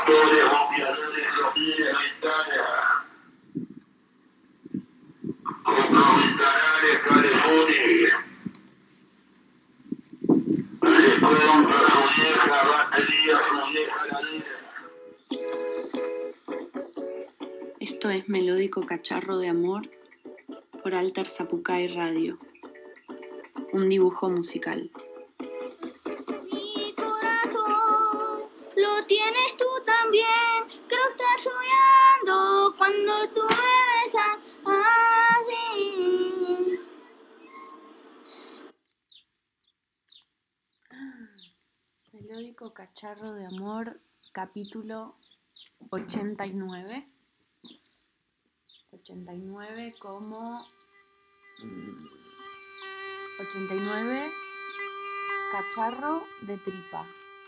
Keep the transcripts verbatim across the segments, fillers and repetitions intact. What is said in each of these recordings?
Pastores, bombeadores, flotines, ventanas, compros ventanales, calefones, compras, mollejas, baterías, mollejas, laderas. Esto es Melódico Cacharro de Amor por Altar Zapucay Radio, un dibujo musical. Mi corazón lo tienes tú también, creo estar soñando cuando tú me besas así. Melódico Cacharro de Amor, capítulo ochenta y nueve. ochenta y nueve como... ochenta y nueve Cacharro de tripa.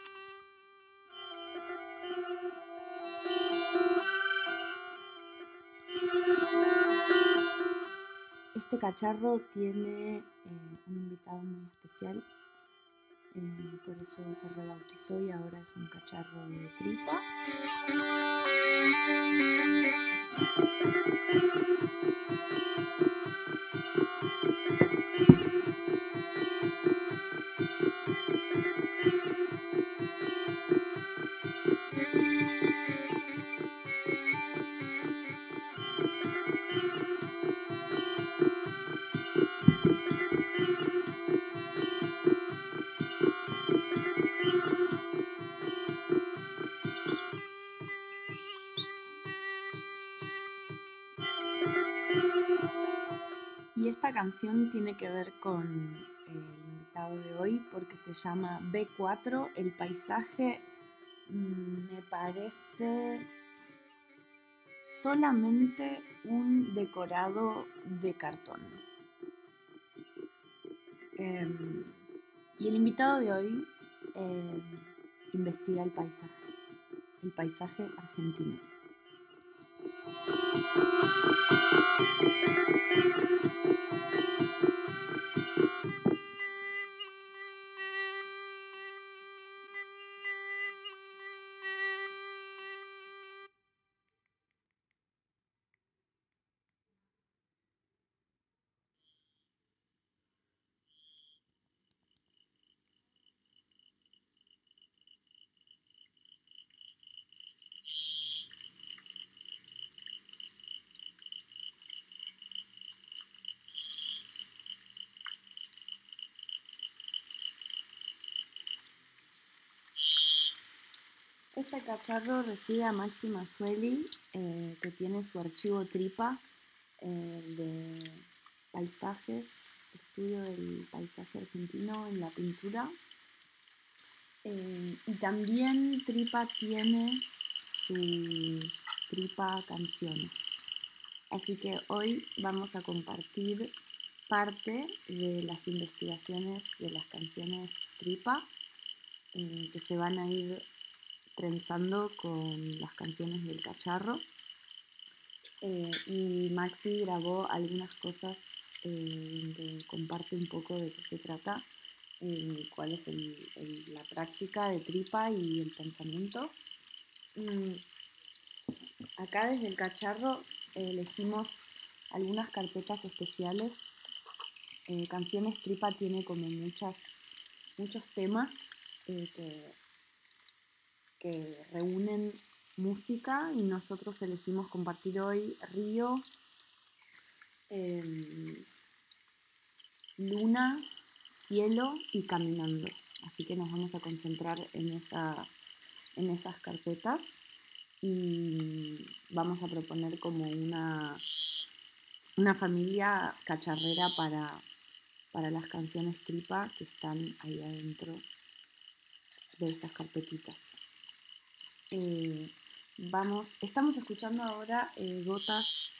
Este cacharro tiene eh, un invitado muy especial, eh, por eso se rebautizó y ahora es un cacharro de tripa. Y esta canción tiene que ver con eh, el invitado de hoy porque se llama B cuatro. El paisaje mmm, me parece solamente un decorado de cartón. Eh, y el invitado de hoy eh, investiga el paisaje, el paisaje argentino. Este cacharro recibe a Maxi Mazzueli, eh, que tiene su archivo tripa eh, de paisajes, estudio del paisaje argentino en la pintura. Eh, y también tripa tiene su tripa canciones. Así que hoy vamos a compartir parte de las investigaciones de las canciones tripa eh, que se van a ir trenzando con las canciones del cacharro. Eh, y Maxi grabó algunas cosas eh, donde comparte un poco de qué se trata, eh, cuál es el, el, la práctica de tripa y el pensamiento. Mm, acá desde el cacharro eh, elegimos algunas carpetas especiales. Eh, canciones tripa tiene como muchas, muchos temas eh, que que reúnen música y nosotros elegimos compartir hoy Río, eh, Luna, Cielo y Caminando. Así que nos vamos a concentrar en, esa, en esas carpetas y vamos a proponer como una, una familia cacharrera para, para las canciones tripa que están ahí adentro de esas carpetitas. Eh, vamos, estamos escuchando ahora eh, Gotas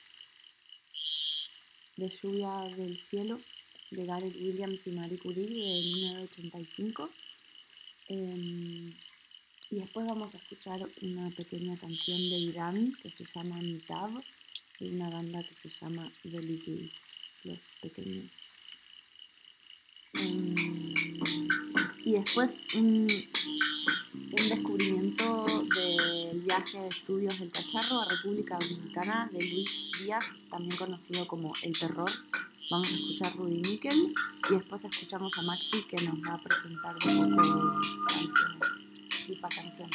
de lluvia del cielo de Gareth Williams y Marie Curie de mil novecientos ochenta y cinco. Eh, y después vamos a escuchar una pequeña canción de Irán que se llama Mitab, de una banda que se llama The Littles, los pequeños. Eh, y después un un descubrimiento del viaje de estudios del cacharro a República Dominicana de Luis Díaz, también conocido como El Terror. Vamos a escuchar Rudy Nickel y después escuchamos a Maxi, que nos va a presentar un poco canciones, tripa canciones.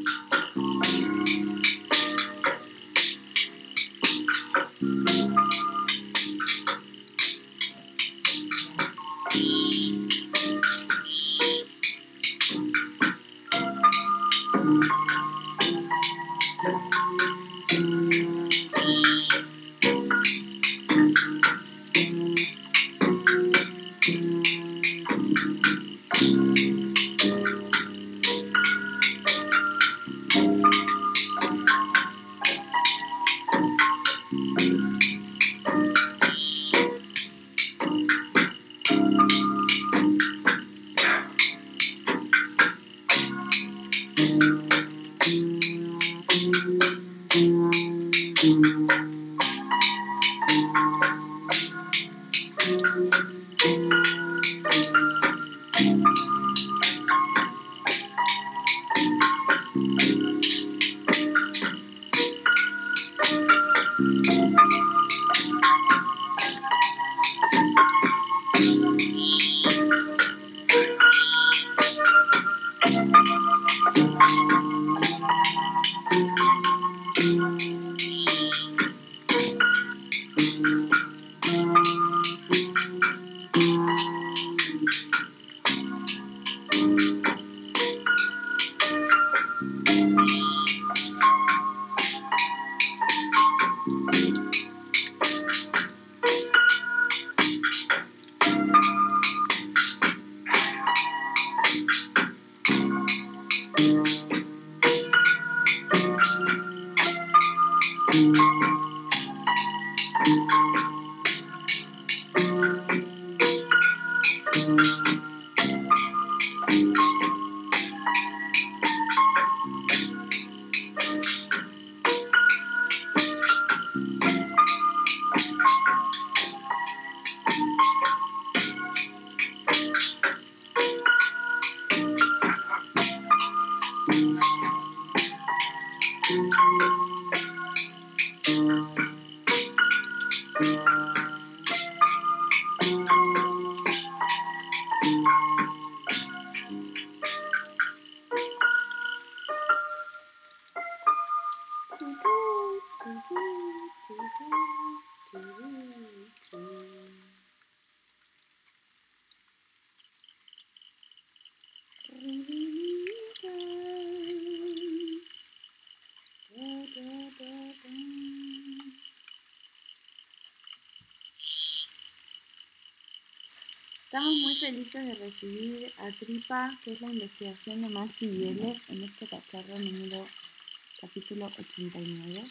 Estamos muy felices de recibir a Tripa, que es la investigación de Maxi y L en este cacharro número capítulo ochenta y nueve.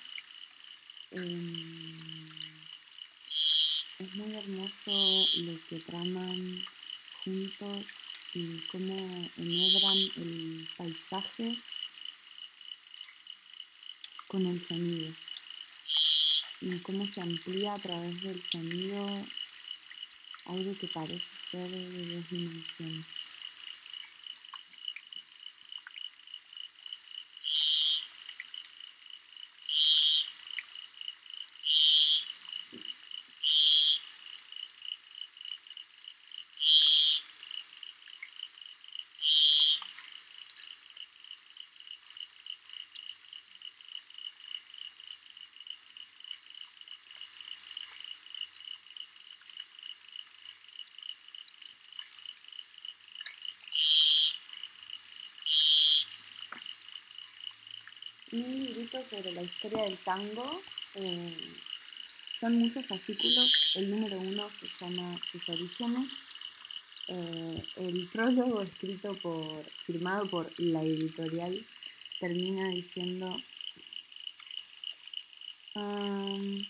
Eh, es muy hermoso lo que traman juntos y cómo enhebran el paisaje con el sonido y cómo se amplía a través del sonido algo que parece ser de dos dimensiones. Un librito sobre la historia del tango. Eh, son muchos fascículos. El número uno se llama Sus orígenes. Eh, el prólogo, escrito por, firmado por la editorial, termina diciendo: um,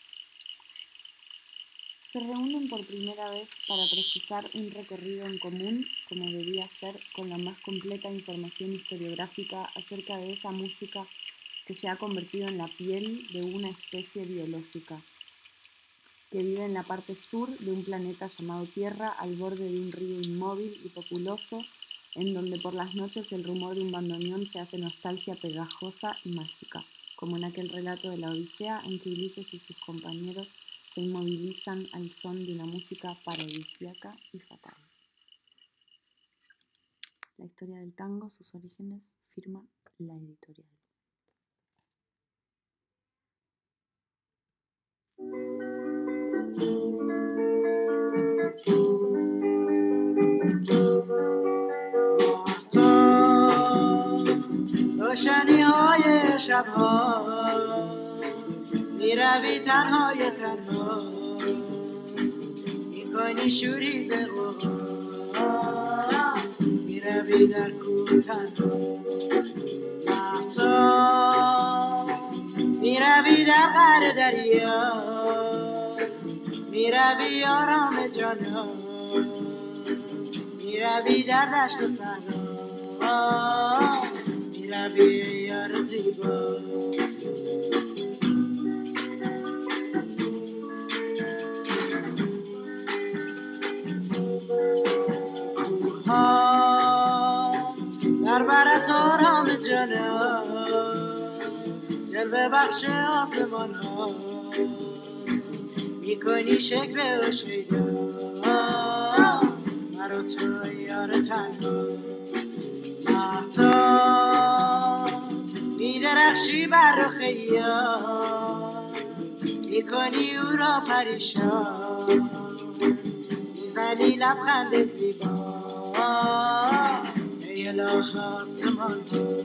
se reúnen por primera vez para precisar un recorrido en común, como debía ser, con la más completa información historiográfica acerca de esa música que se ha convertido en la piel de una especie biológica, que vive en la parte sur de un planeta llamado Tierra, al borde de un río inmóvil y populoso, en donde por las noches el rumor de un bandoneón se hace nostalgia pegajosa y mágica, como en aquel relato de la Odisea en que Ulises y sus compañeros se inmovilizan al son de una música paradisíaca y fatal. La historia del tango, sus orígenes, firma la editorial. روشنی های شبها میروی تنهای تنها میکنی شوری به غوغا میروی در کوه تنها مهتاب میروی در قعر دریا میروی آرام جانا میروی در دشت و صحرا میروی یار زیبا کوها در برت آرام جانا جلوه بخش آسمان ها میکنی شکل و شیدا مرا تو یار تنها مهتاب میدرخشی بر رخ یار میکنی او را پریشان میزنی لبخند زیبا ای اله آسمان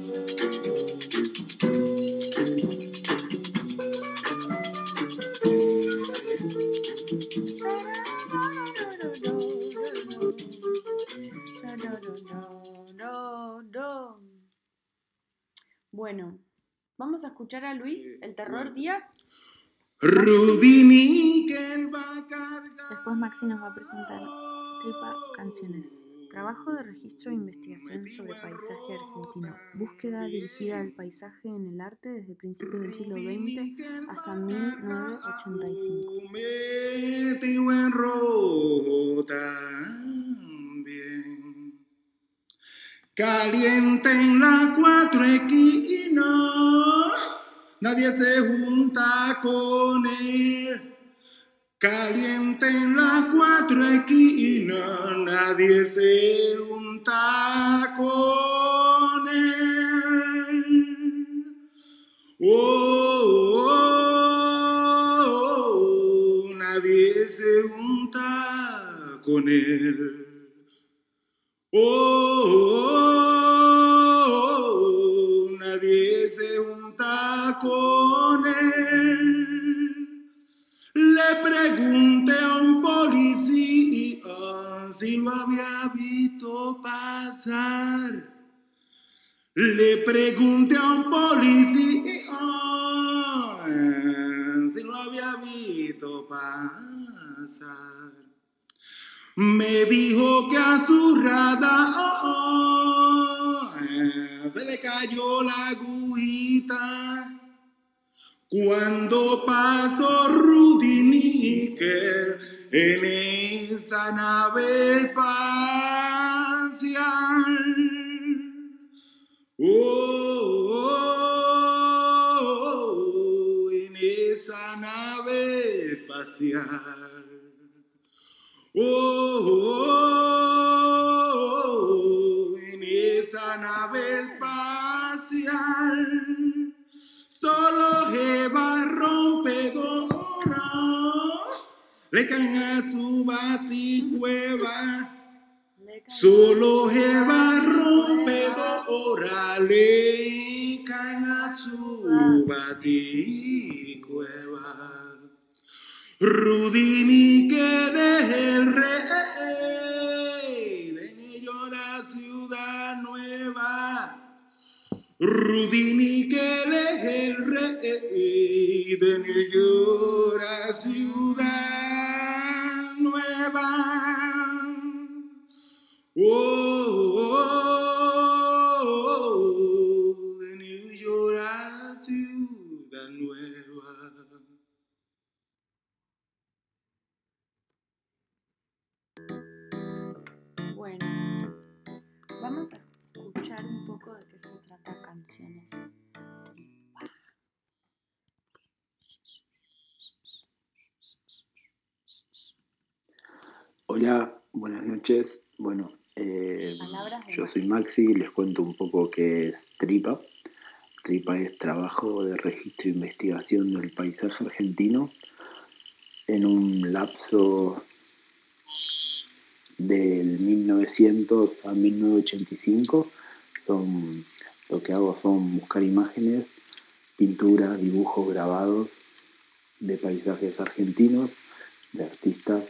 Bueno, vamos a escuchar a Luis, el Terror Díaz. Rudy Níquel va a cargar. Después Maxi nos va a presentar Tripa Canciones. Trabajo de registro e investigación sobre paisaje argentino. Búsqueda dirigida al paisaje en el arte desde principios del siglo veinte hasta mil novecientos ochenta y cinco. Metido en rojo también. Caliente en las cuatro esquinas, nadie se junta con él. Caliente en las cuatro esquinas, nadie se junta con él. Oh, oh, oh, nadie se junta con él. Oh, oh, oh, nadie se junta con él. Le pregunté a un policía si lo había visto pasar. Le pregunté a un policía si lo había visto pasar. Me dijo que a su radar se le cayó la agujita cuando pasó Rudy Níquel en esa nave espacial. Oh, oh, oh, en esa nave espacial. Oh, oh, oh, en esa nave espacial solo Eva rompedora le caen a su baticueva. Solo Eva rompedora le caen a su baticueva. Rudy Níquel es el rey de New York, ciudad nueva. Rudy Níquel es el rey de New York, ciudad nueva. Oh, oh, oh, de New York, ciudad nueva. Bueno, vamos canciones. Hola, buenas noches. Bueno, eh, Palabras de yo soy Maxi. Maxi, les cuento un poco qué es TRIPA. TRIPA es Trabajo de Registro e Investigación del Paisaje Argentino en un lapso del mil novecientos a mil novecientos ochenta y cinco. Son, lo que hago son buscar imágenes, pinturas, dibujos, grabados de paisajes argentinos, de artistas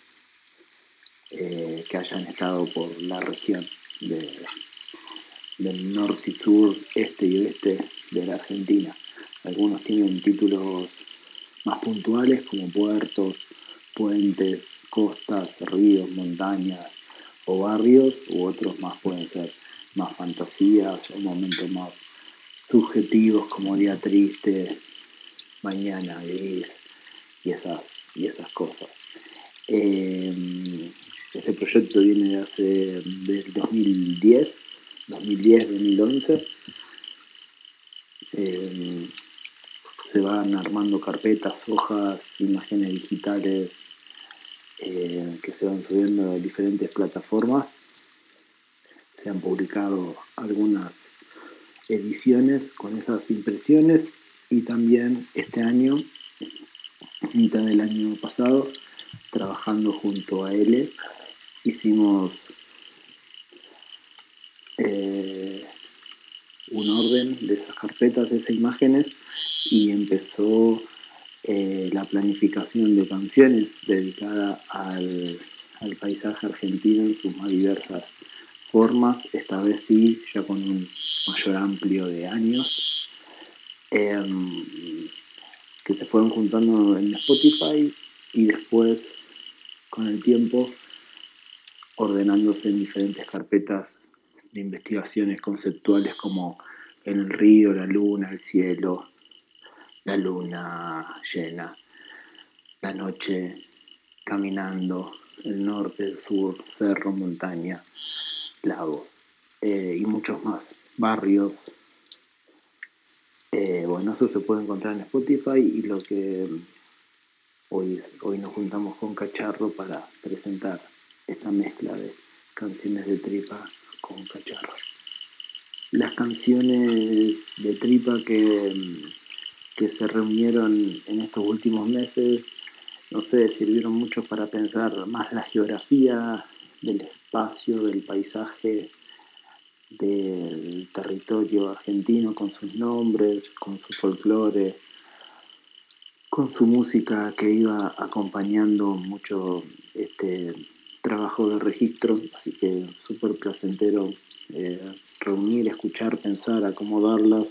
eh, que hayan estado por la región de, del norte y sur, este y oeste de la Argentina. Algunos tienen títulos más puntuales como puertos, puentes, costas, ríos, montañas o barrios, u otros más pueden ser más fantasías o momentos más subjetivos como día triste, mañana gris y esas, y esas cosas. Eh, este proyecto viene de hace del dos mil diez, dos mil once. Eh, se van armando carpetas, hojas, imágenes digitales eh, que se van subiendo a diferentes plataformas. Se han publicado algunas ediciones con esas impresiones y también este año, mitad del año pasado, trabajando junto a él, hicimos eh, un orden de esas carpetas, de esas imágenes, y empezó eh, la planificación de canciones dedicada al, al paisaje argentino en sus más diversas formas, esta vez sí, ya con un mayor amplio de años, eh, que se fueron juntando en Spotify y después, con el tiempo, ordenándose en diferentes carpetas de investigaciones conceptuales como el río, la luna, el cielo, la luna llena, la noche, caminando, el norte, el sur, cerro, montaña, lagos eh, y muchos más, barrios. Eh, bueno, eso se puede encontrar en Spotify y lo que hoy, hoy nos juntamos con Cacharro para presentar esta mezcla de canciones de tripa con Cacharro. Las canciones de tripa que, que se reunieron en estos últimos meses, no sé, sirvieron mucho para pensar más la geografía del espacio, del paisaje, del territorio argentino con sus nombres, con su folclore, con su música que iba acompañando mucho este trabajo de registro, así que súper placentero eh, reunir, escuchar, pensar, acomodarlas.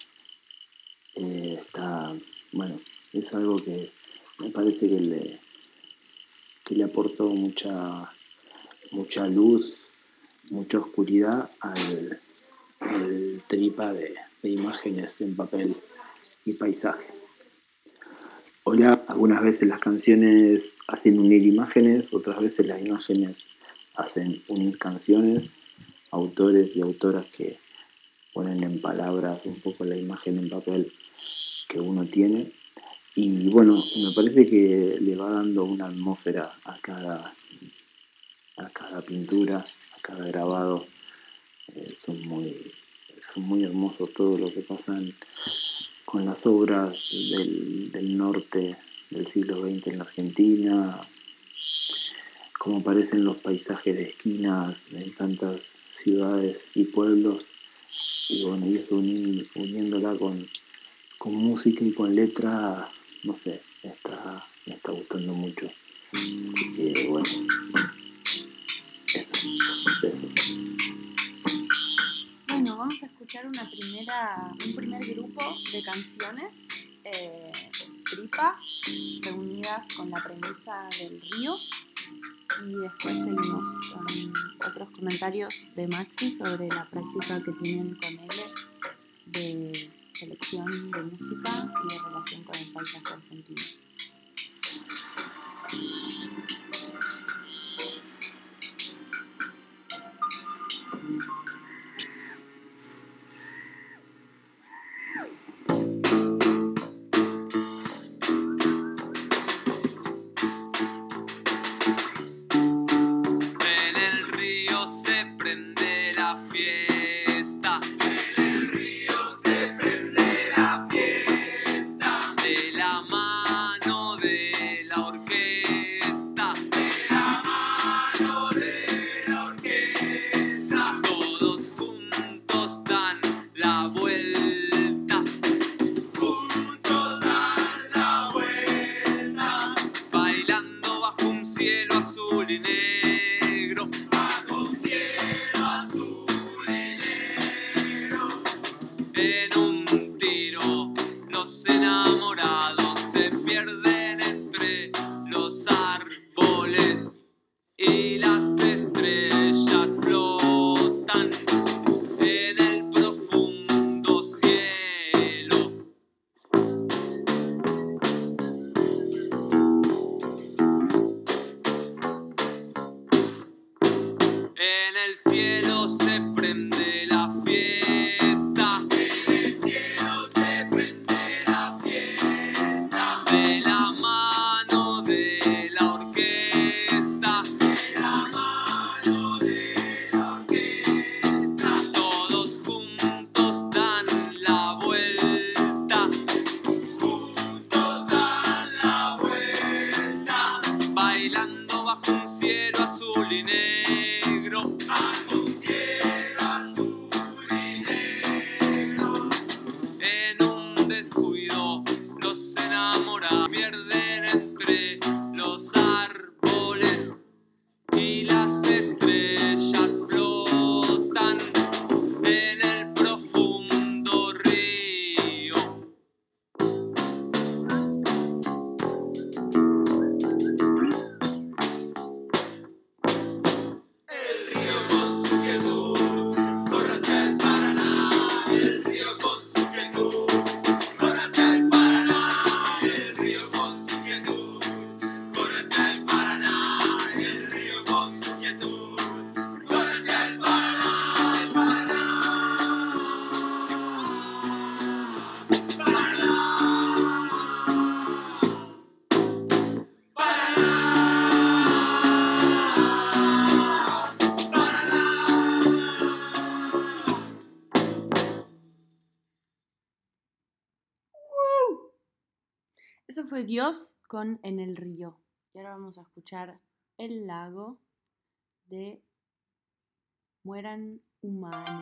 Eh, está, bueno, es algo que me parece que le, que le aportó mucha, mucha luz, mucha oscuridad al, al tripa de, de imágenes en papel y paisaje. Hola, algunas veces las canciones hacen unir imágenes, otras veces las imágenes hacen unir canciones, autores y autoras que ponen en palabras un poco la imagen en papel que uno tiene. Y bueno, me parece que le va dando una atmósfera a cada, a cada pintura, a cada grabado. Eh, son, muy, son muy hermosos todo lo que pasan con las obras del, del norte del siglo veinte en la Argentina, cómo aparecen los paisajes de esquinas en tantas ciudades y pueblos, y bueno, y eso uni, uniéndola con, con música y con letra, no sé, me está, me está gustando mucho. Así que bueno, eso, besos. Bueno, vamos a escuchar una primera, un primer grupo de canciones, eh, tripa, reunidas con la premisa del río, y después seguimos con otros comentarios de Maxi sobre la práctica que tienen con él de selección de música y de relación con el paisaje argentino. En un tiro, los enamorados se pierden entre los árboles y las estrellas flotan en el profundo cielo. En el cielo se prende la fiesta. En el cielo se prende la fiesta. De la mano de la orquesta. De la mano de la orquesta. Todos juntos dan la vuelta. Juntos dan la vuelta. Bailando bajo un cielo azul y negro. Bajo un cielo azul y negro. En un descuido los enamorados pierden entre los árboles y las estrellas flotan en el profundo río. El río con su quietud corre hacia el Paraná. El río con su quietud corre hacia el Paraná. El río con su quietud corre hacia el Paraná. El río con su quietud corre hacia el Paraná. El Paraná. Paraná. Eso fue Dios con En el río. Y ahora vamos a escuchar El lago de Mueran Humanos.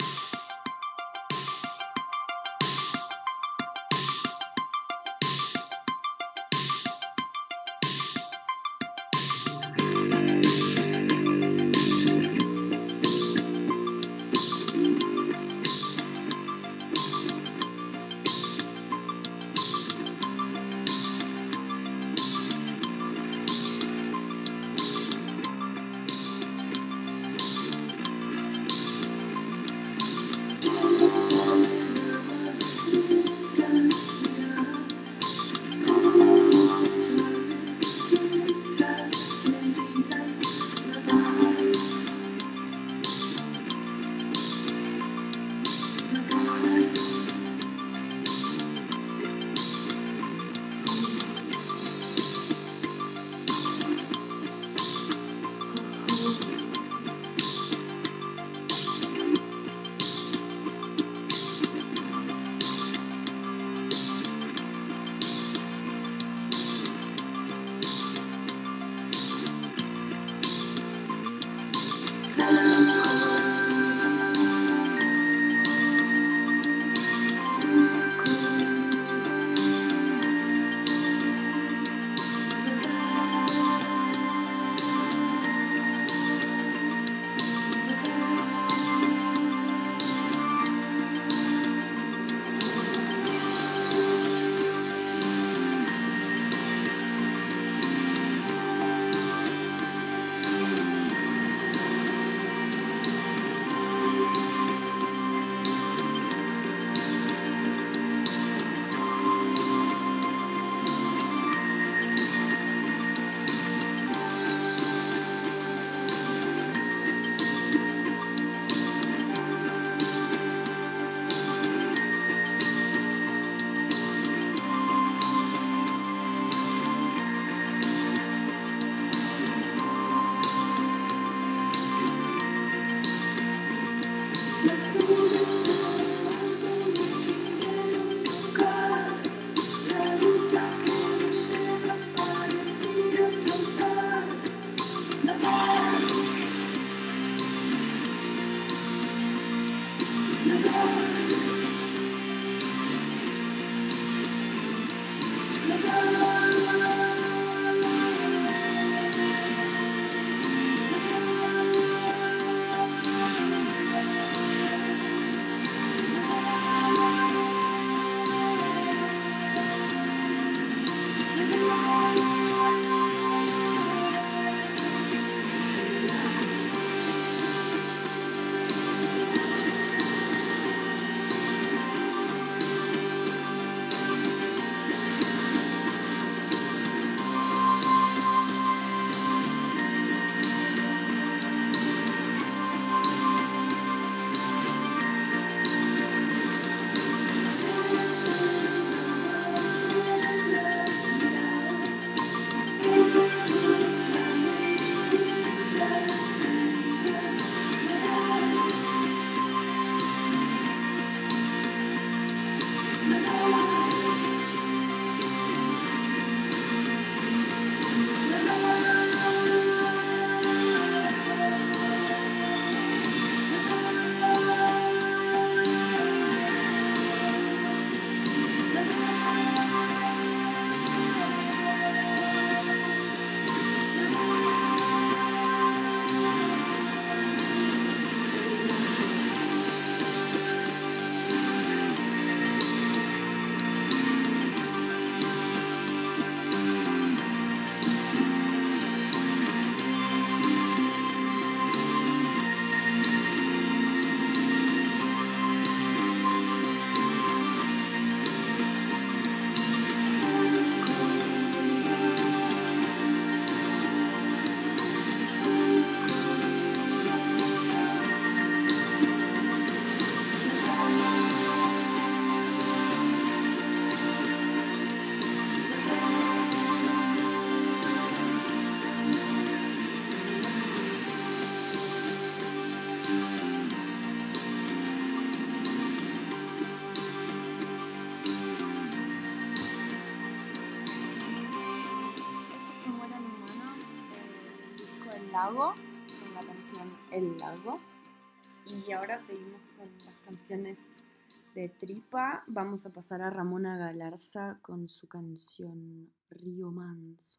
lago, con la canción El lago. Y ahora seguimos con las canciones de Tripa. Vamos a pasar a Ramona Galarza con su canción Río Manso.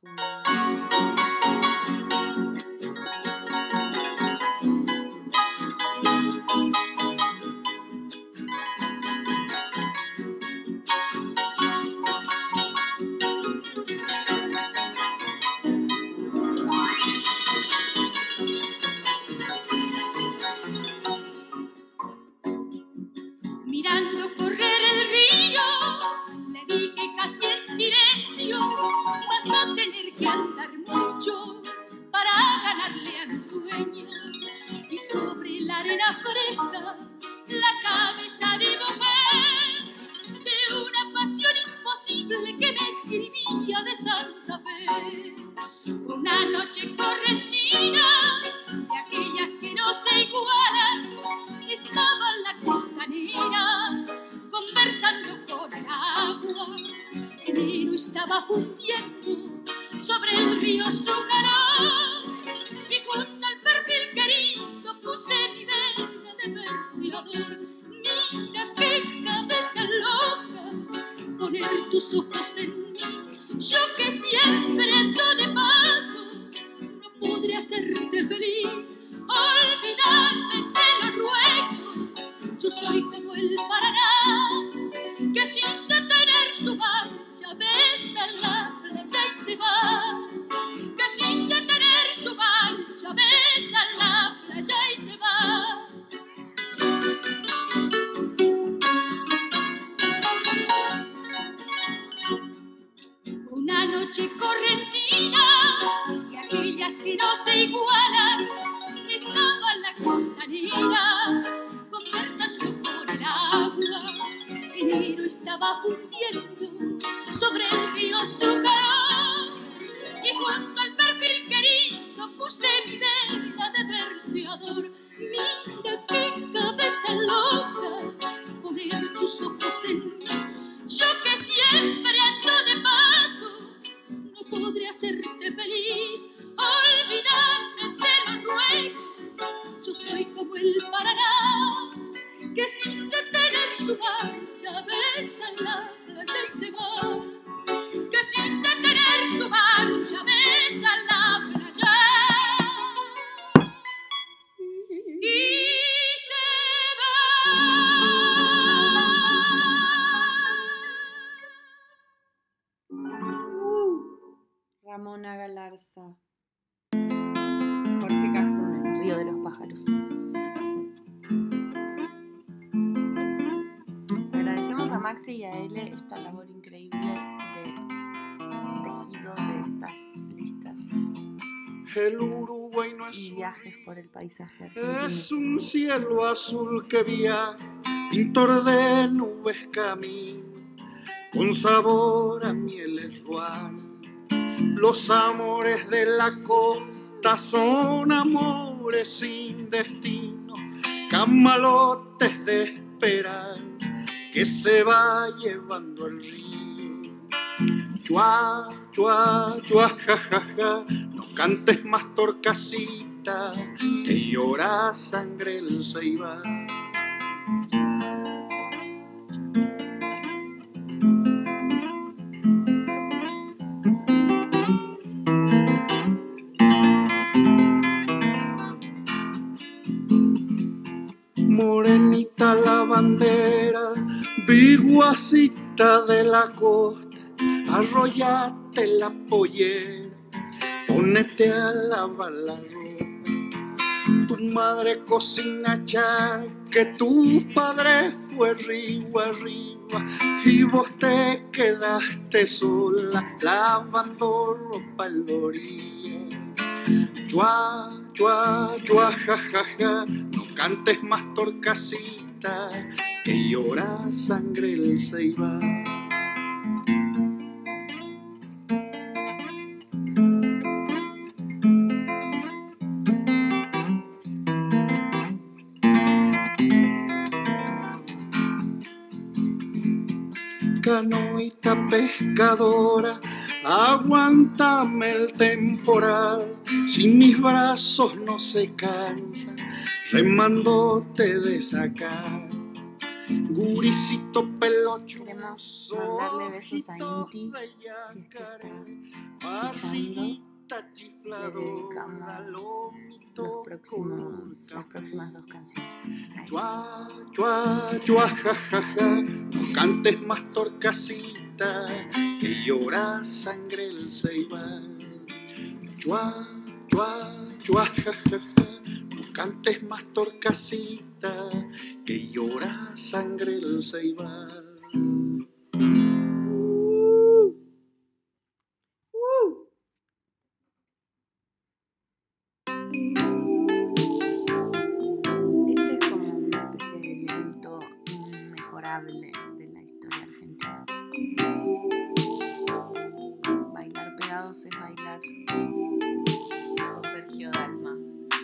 Mirando correr el río, le dije casi en silencio, vas a tener que andar mucho para ganarle a mis sueños. Y sobre la arena fresca, la cabeza de mujer, de una pasión imposible que me escribía de Santa Fe. Una noche correntina, de aquellas que no se igualan, estaba en la costanera, conversando con el agua. Enero estaba fundiendo sobre el río su calor, y junto al perfil querido puse mi venda de verseador. Mira qué cabeza loca, poner tus ojos en mí. Yo que siempre ando de paso, no podré hacerte feliz. Olvidarme te lo ruego, yo soy como el Paraná, que sin detener su marcha besa la playa y se va. Que sin detener su marcha besa la playa y se va. Una noche correntina, de aquellas que no se igualan, estaba en la costanera, conversando con el agua. Enero estaba fundiendo sobre el río su calor, y junto al perfil querido puse mi venda de verseador. Mira qué cabeza loca, poner tus ojos en mí. Yo que siempre ando de paso, no podré hacerte feliz. Olvidarme te lo ruego, yo soy como el Paraná, que sin detener su marcha besa la playa y se va. Que sin detener su marcha besa la playa y se va. Ramona Galarza. Jorge Cafrune, El río de los pájaros. Agradecemos a Maxi y a Ele esta labor increíble de tejido de estas listas El Uruguay no es y un viajes río, por el paisaje es argentino. un cielo azul que viaja, pintor de nubes camino, con sabor a mieles ruanas. Los amores de la costa son amores sin destino, camalotes de esperanza que se va llevando el río. Chua, chua, chua, ja, ja, ja, no cantes más torcasita, que llora sangre el ceibal. Morenita la bandera, viguacita de la costa, arrollate la pollera, ponete a lavar la ropa. Tu madre cocina char, que tu padre fue río arriba, y vos te quedaste sola lavando ropa en la orilla. Chua, chua, chua, ja, ja, ja, no cantes más torcasita, que llora sangre el ceibal. Canoita pescadora, Aguántame el temporal, si mis brazos no se cansan, remándote de sacar. Guricito pelocho, Queremos mandarle besos a Inti, si es que está escuchando. Le dedicamos los próximos, las próximas dos canciones a ella. Chua, chua, chua, ja, ja, ja. No cantes más torcasita, que llora sangre el ceibal. Chua, chua, chua, ja, ja, ja. No cantes más torcasita, que llora sangre el ceibal. Este es como una especie de evento inmejorable de la historia argentina. Bailar pegados es bailar. Dijo Sergio Dalma.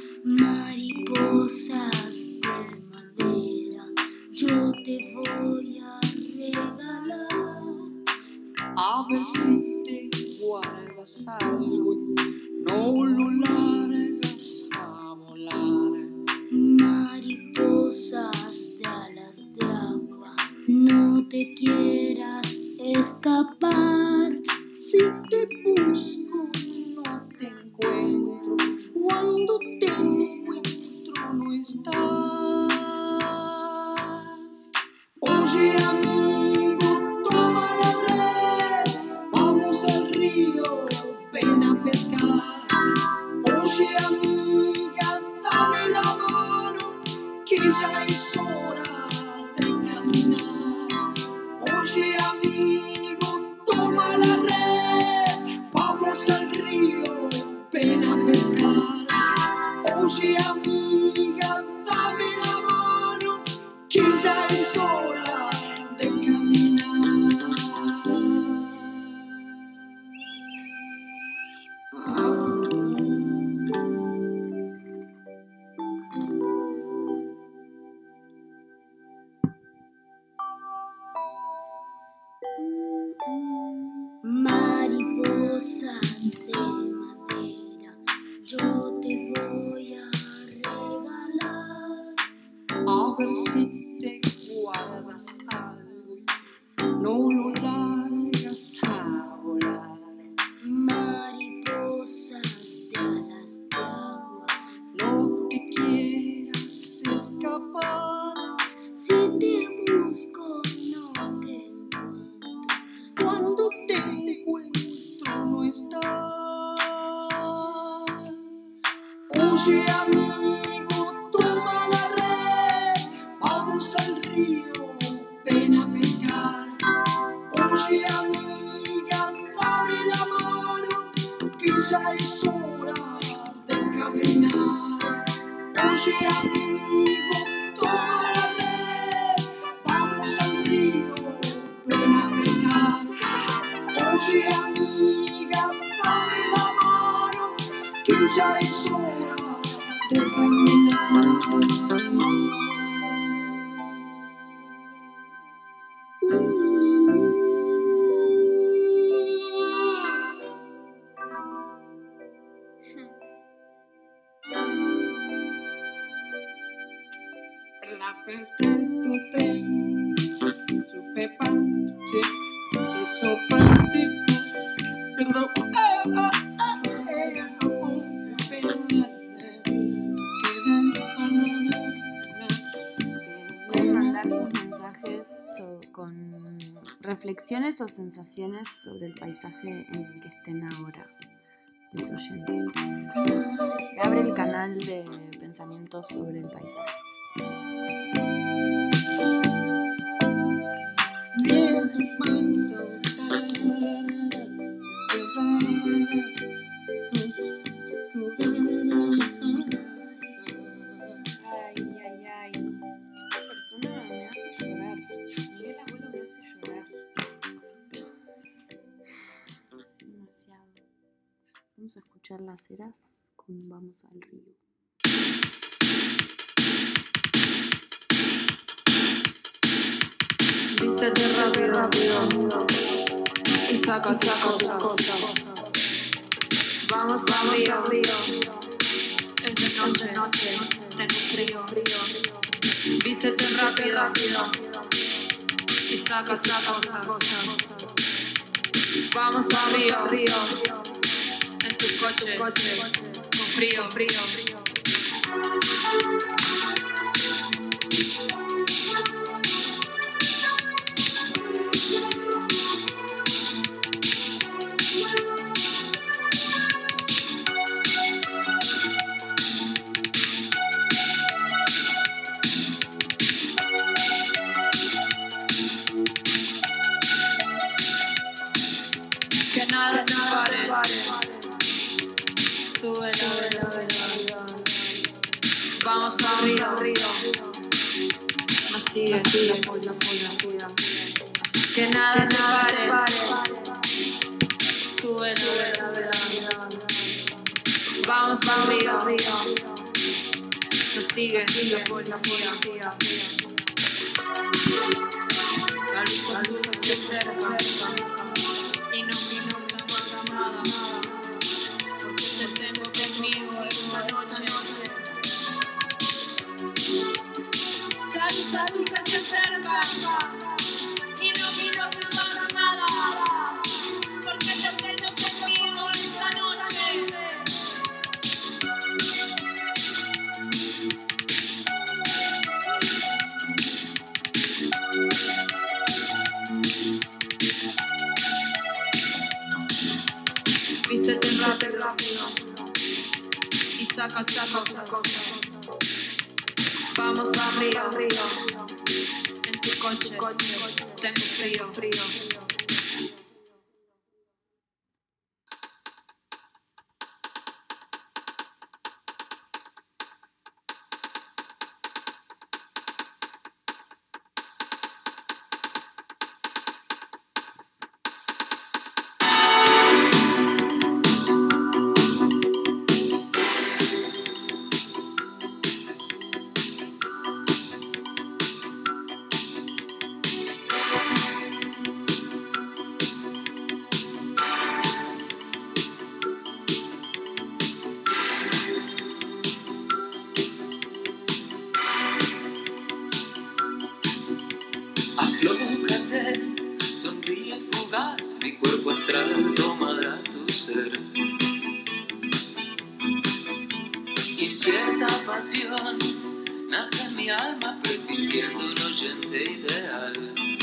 Mariposas de madera, yo te voy a regalar. A ver si te guardas algo, no lo largas a volar. Mariposas de alas de agua, no te quieras escapar. Si te busco, no te encuentro. Cuando te encuentro, no estás. Oye, amigo, toma la red, vamos al río, ven a pescar. Oye, amiga, dame la mano, que ya es hora de caminar. Oye, amigo, toma la red, vamos al río, ven a pescar. Oye, amiga, dame la mano, que ya es hora de caminar. Mariposas de madera, yo te voy a regalar. A ver si te guardas algo, no lo largas a volar. Mariposas de alas de agua, No te quieras escapar. si te busco no te encuentro. Cuando te encuentro, no estás. Oye, amigo, toma la red, vamos al río, ven a pescar. Oye, amiga, dame la mano, que ya es hora de caminar. Oye, amigo, toma la red, vamos al río, ven a pescar. Oye, amiga, dame la mano, que ya es hora de caminar. La peste tu te, su pepa, che, y soprante, pero ah, ah, ah, ella no puede pelear. Pueden mandar sus mensajes so- con reflexiones o sensaciones sobre el paisaje en el que estén ahora, los oyentes. Se abre el canal de pensamientos sobre el paisaje. Ay, ay, ay. Esta persona me hace llorar. Miguel Abuelo me hace llorar. Demasiado. Vamos a escuchar Las Heras con Vamos al río. Vístete rápido, rápido y saca otra cosa. Vamos a río, es de noche, tengo frío. Vístete rápido y saca otra cosa. Vamos a río, en tu coche, con frío. Que nada te pare, sube la velocidad. Vamos a río, nos sigue la policía. Que nada te pare, sube la velocidad. Vamos a río, nos sigue la policía. La luz azul se acerca y no me importa más nada, porque te tengo conmigo esta noche. La luz azul que se acerca y no me importa más nada, porque te tengo conmigo esta noche. Vístete rápido y saca otra cosa. Vamos a río, en tu coche, tengo frío. Aflójate, sonríe fugaz, mi cuerpo astral tomará tu ser. Y cierta pasión nace en mi alma presintiendo un oyente ideal.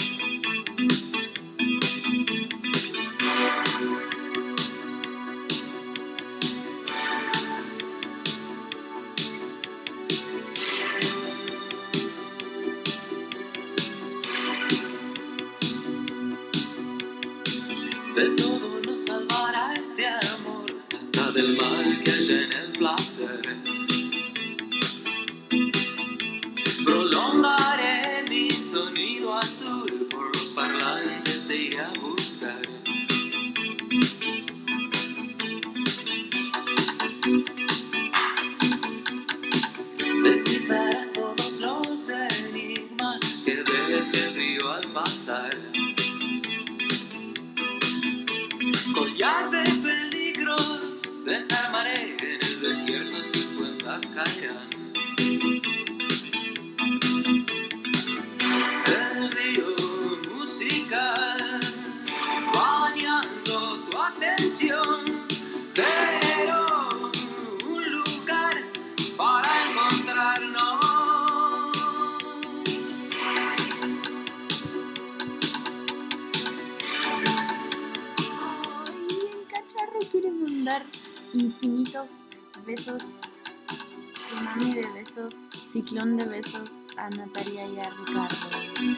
De todo nos salvará este amor, hasta del mal que haya en el placer. Prolongaré mi sonido azul, por los parlantes te iré a buscar. Descifrarás todos los enigmas que deje el río al pasar. Collar de peligros desarmaré, en el desierto sus cuentas caerán. El río musical bañando tu atención, pero un lugar para encontrarnos. Quiere mandar infinitos besos, tsunami de besos, ciclón de besos a Natalia y a Ricardo.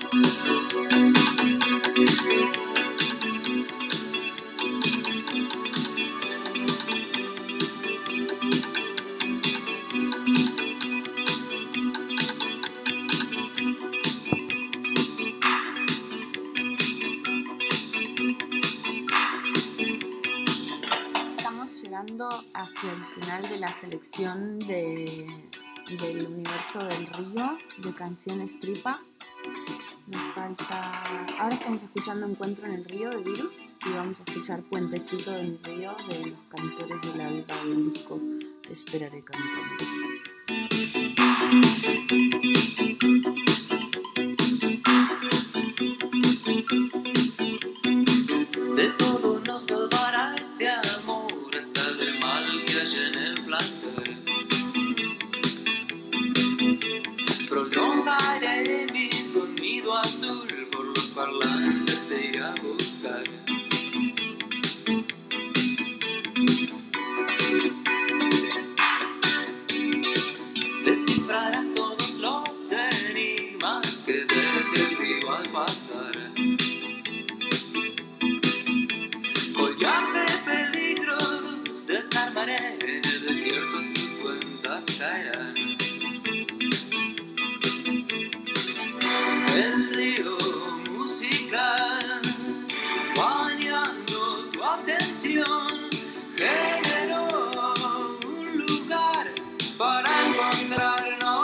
Hacia el final de la selección de, del universo del río de canciones tripa. Nos falta... Ahora estamos escuchando Encuentro en el Río de Virus y vamos a escuchar Puentecito en el Río de los Cantores del Alba del disco Te Esperaré Cantando. De todo nos salvará este amor, hasta del mal que hay en el placer. Prolongaré mi sonido azul por los parlantes de ir a buscar. Descifrarás todos los enigmas que deje el río al pasar. Collar de peligros desarmaré, en el desierto sus cuentas caerán. El río musical, bañando tu atención, generó un lugar para encontrarnos.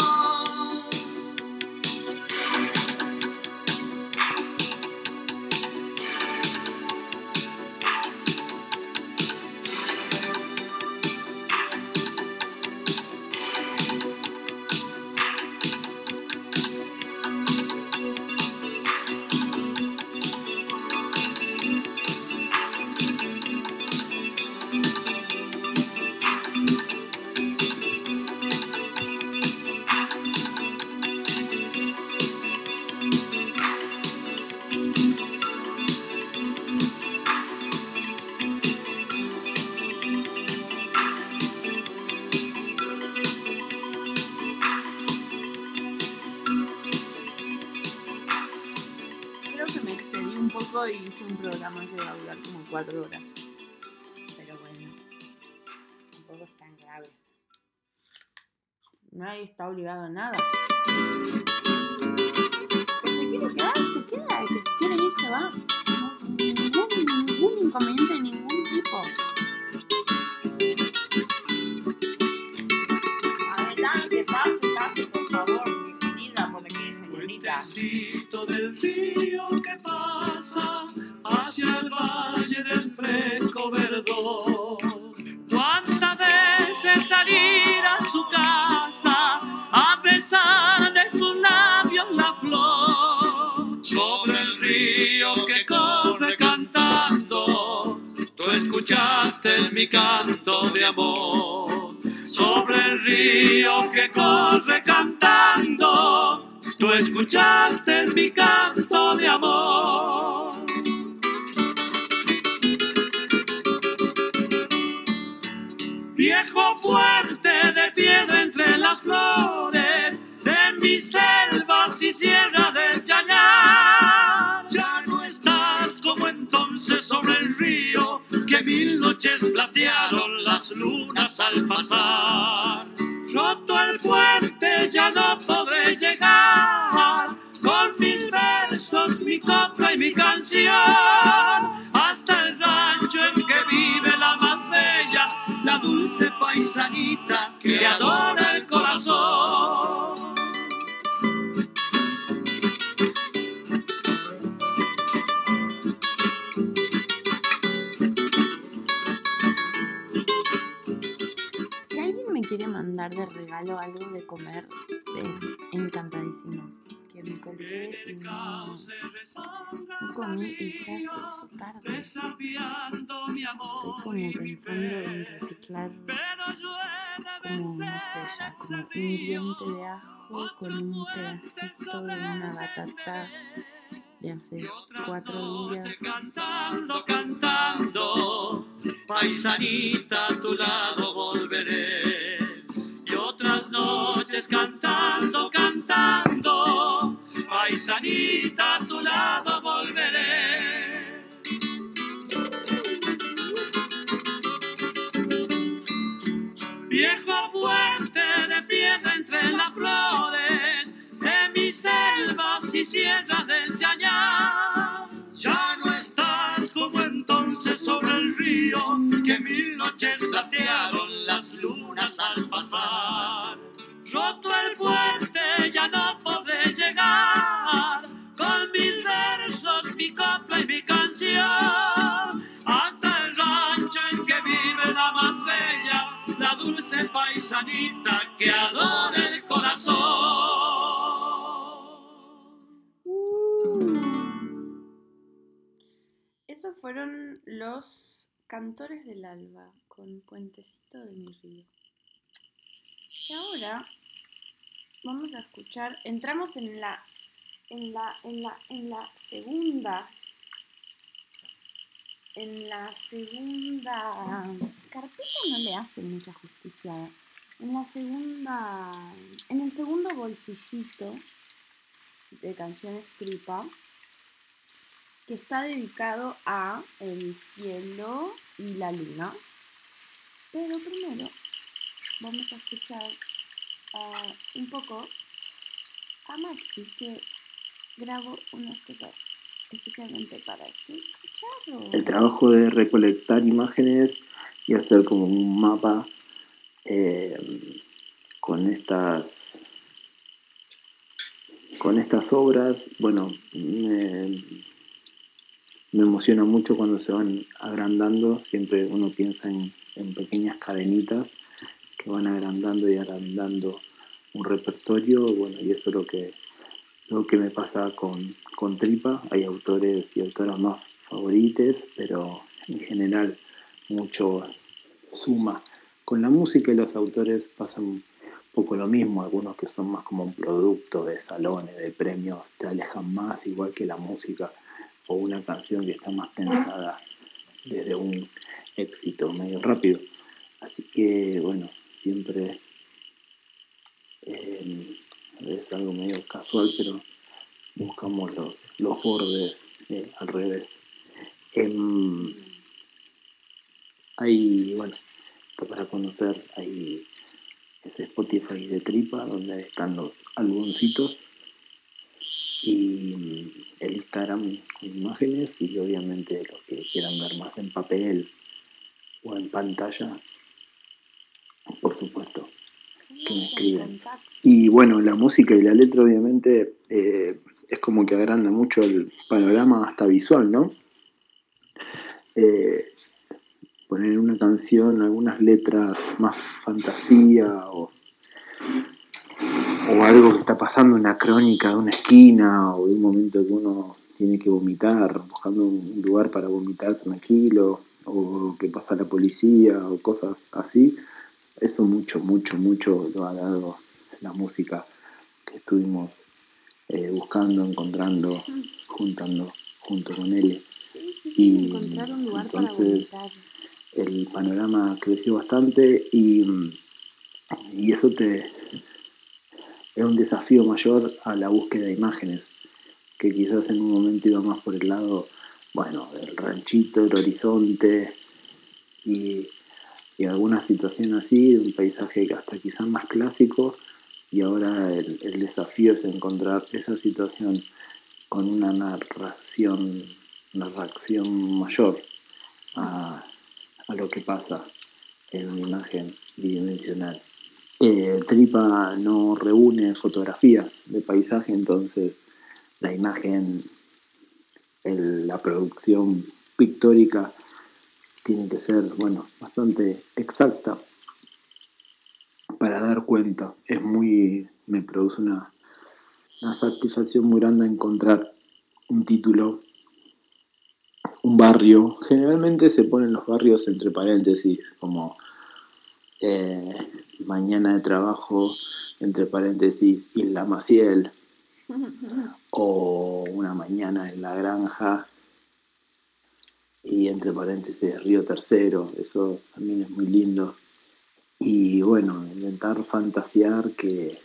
Y hice un programa que va a durar como cuatro horas. Pero bueno, tampoco es tan grave. Nadie está obligado a nada. Que se quiere quedar, se queda. Y que se quiere ir, se va. No, ningún, ningún inconveniente de ningún tipo. Adelante, pase, pase, por favor. Bienvenida por aquí, señorita. Puentecito del río que pasa hacia el valle del fresco verdor. ¿Cuántas veces salir a su casa a besar de sus labios la flor? Sobre el río que corre cantando, tú escuchaste mi canto de amor. Sobre el río que corre cantando, tú escuchaste mi canto de amor. Viejo puente de piedra entre las flores de mis selvas y sierra del Chañar. Ya no estás como entonces sobre el río que mil noches platearon las lunas al pasar. Roto el puente ya no podré llegar con mis versos, mi copla y mi canción hasta el rancho en que vive la más bella, la dulce paisanita que adora el corazón. Si alguien me quiere mandar de regalo algo de comer, eh, encantadísimo. Que me colgué y no, no comí y ya se hizo tarde. Estoy como pensando en reciclar como, no sé ya, como un diente de ajo con un pedacito de una batata de hace cuatro días. Cantando, cantando, paisanita a tu lado volveré. Y otras noches cantando, cantando, paisanita a tu lado volveré. Viejo puente de piedra entre las flores de mis selvas y sierras del Chañar. Ya no estás como entonces sobre el río que mil noches platearon las lunas al pasar. Roto el puente ya no podré llegar con mi hermanita que adora el corazón. Uh. Esos fueron los Cantores del Alba con Puentecito de mi río. Y ahora vamos a escuchar, entramos en la, en la, en la, en la segunda, en la segunda carpeta no le hace mucha justicia. En la segunda, en el segundo bolsillito de Canciones Tripa, que está dedicado a el cielo y la luna. Pero primero vamos a escuchar uh, un poco a Maxi, que grabó unas cosas especialmente para este cacharro. El trabajo de recolectar imágenes y hacer como un mapa eh, con estas con estas obras, bueno, me, me emociona mucho cuando se van agrandando. Siempre uno piensa en, en pequeñas cadenitas que van agrandando y agrandando un repertorio. Bueno, y eso es lo que lo que me pasa con, con Tripa. Hay autores y autoras más favorites, pero en general mucho suma. Con la música y los autores pasan un poco lo mismo. Algunos que son más como un producto de salones, de premios, te alejan más, igual que la música o una canción que está más pensada desde un éxito medio rápido. Así que bueno, siempre eh, es algo medio casual, pero buscamos los, los bordes eh, al revés. Eh, hay, bueno, para conocer, hay este Spotify de Tripa, donde están los albuncitos, y el Instagram con imágenes, y obviamente los que quieran ver más en papel o en pantalla, por supuesto, que me escriben. Y bueno, la música y la letra obviamente eh, es como que agranda mucho el panorama hasta visual, ¿no? Eh, poner en una canción algunas letras más fantasía o, o algo que está pasando, una crónica de una esquina o de un momento que uno tiene que vomitar, buscando un lugar para vomitar tranquilo, o que pasa la policía o cosas así. Eso mucho, mucho, mucho lo ha dado la música que estuvimos eh, buscando, encontrando, juntando junto con él. Y encontrar un lugar entonces, para vomitar. El panorama creció bastante y, y eso te es un desafío mayor a la búsqueda de imágenes, que quizás en un momento iba más por el lado, bueno, del ranchito, el horizonte y, y alguna situación así, de un paisaje hasta quizás más clásico, y ahora el, el desafío es encontrar esa situación con una narración, narración mayor a, a lo que pasa en una imagen bidimensional. Eh, Tripa no reúne fotografías de paisaje, entonces la imagen, el, la producción pictórica tiene que ser, bueno, bastante exacta para dar cuenta. Es muy, me produce una, una satisfacción muy grande encontrar un título, un barrio. Generalmente se ponen los barrios entre paréntesis, como eh, mañana de trabajo, entre paréntesis, Isla Maciel, o una mañana en la granja, y entre paréntesis Río Tercero. Eso también es muy lindo. Y bueno, intentar fantasear que,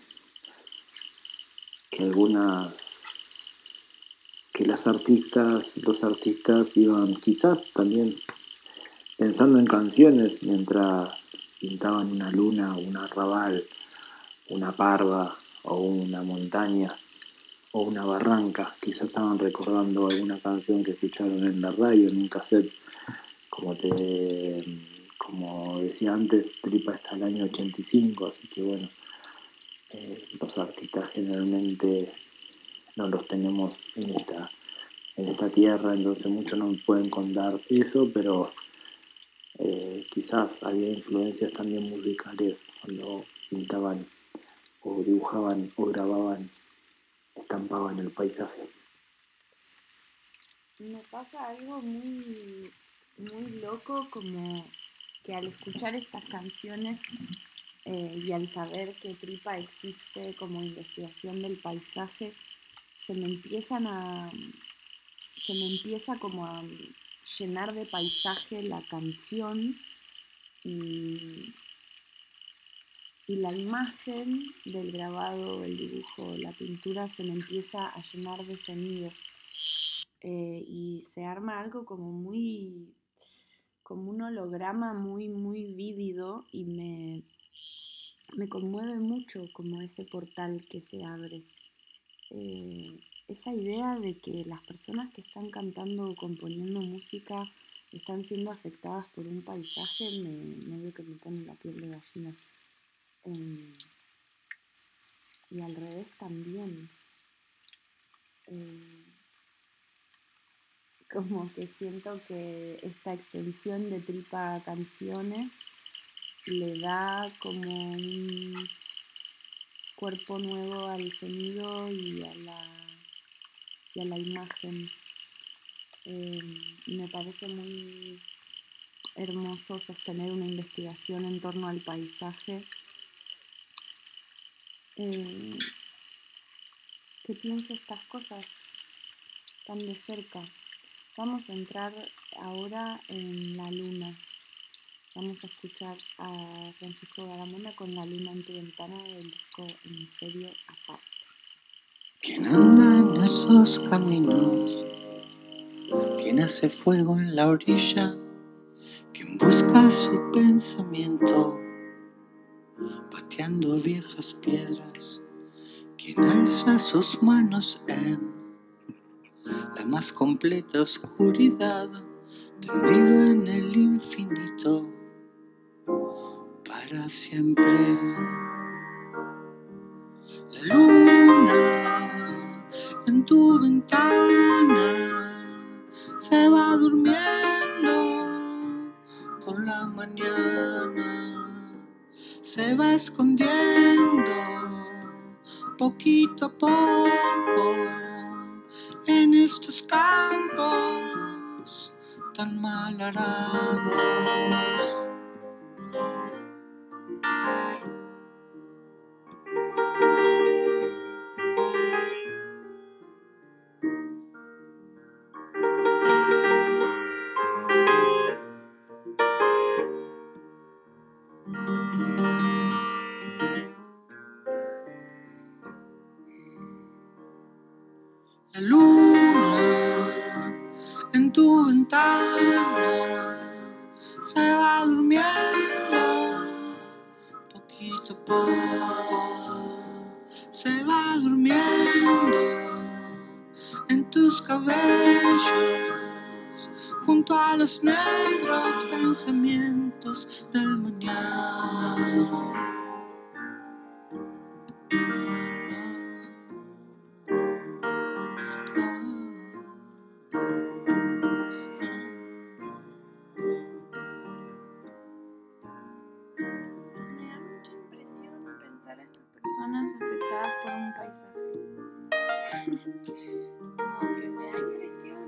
que algunas, que las artistas, los artistas iban quizás también pensando en canciones mientras pintaban una luna, un arrabal, una parva o una montaña o una barranca. Quizás estaban recordando alguna canción que escucharon en la radio, en un cassette. Como te como decía antes, Tripa está el año ochenta y cinco, así que bueno, eh, los artistas generalmente no los tenemos en esta, en esta tierra, entonces muchos no pueden contar eso, pero eh, quizás había influencias también musicales cuando pintaban o dibujaban o grababan, estampaban el paisaje? Me pasa algo muy, muy loco, como que al escuchar estas canciones eh, y al saber que Tripa existe como investigación del paisaje, se me empiezan a, se me empieza como a llenar de paisaje la canción y, y la imagen del grabado, el dibujo, la pintura se me empieza a llenar de sonido. Eh, y se arma algo como muy, como un holograma muy, muy vívido, y me, me conmueve mucho como ese portal que se abre. Eh, esa idea de que las personas que están cantando o componiendo música están siendo afectadas por un paisaje, me, medio que me pone la piel de gallina. Eh, y al revés también. Eh, Como que siento que esta extensión de Tripa Canciones le da como un cuerpo nuevo al sonido y a la, y a la imagen. Eh, me parece muy hermoso sostener una investigación en torno al paisaje eh, que piense estas cosas tan de cerca. Vamos a entrar ahora en La Luna. Vamos a escuchar a Francisco Garamona con La Luna en tu ventana, del disco Hemisferio Aparte. ¿Quién anda en esos caminos? ¿Quién hace fuego en la orilla? ¿Quién busca su pensamiento pateando viejas piedras? ¿Quién alza sus manos en la más completa oscuridad, tendido en el infinito para siempre? La luna en tu ventana se va durmiendo por la mañana, se va escondiendo poquito a poco en estos campos tan mal arados. La luna en tu ventana se va durmiendo poquito a poco, se va durmiendo en tus cabellos junto a los negros pensamientos del mañana. Me da mucha impresión pensar a estas personas afectadas por un paisaje. Como que me da impresión.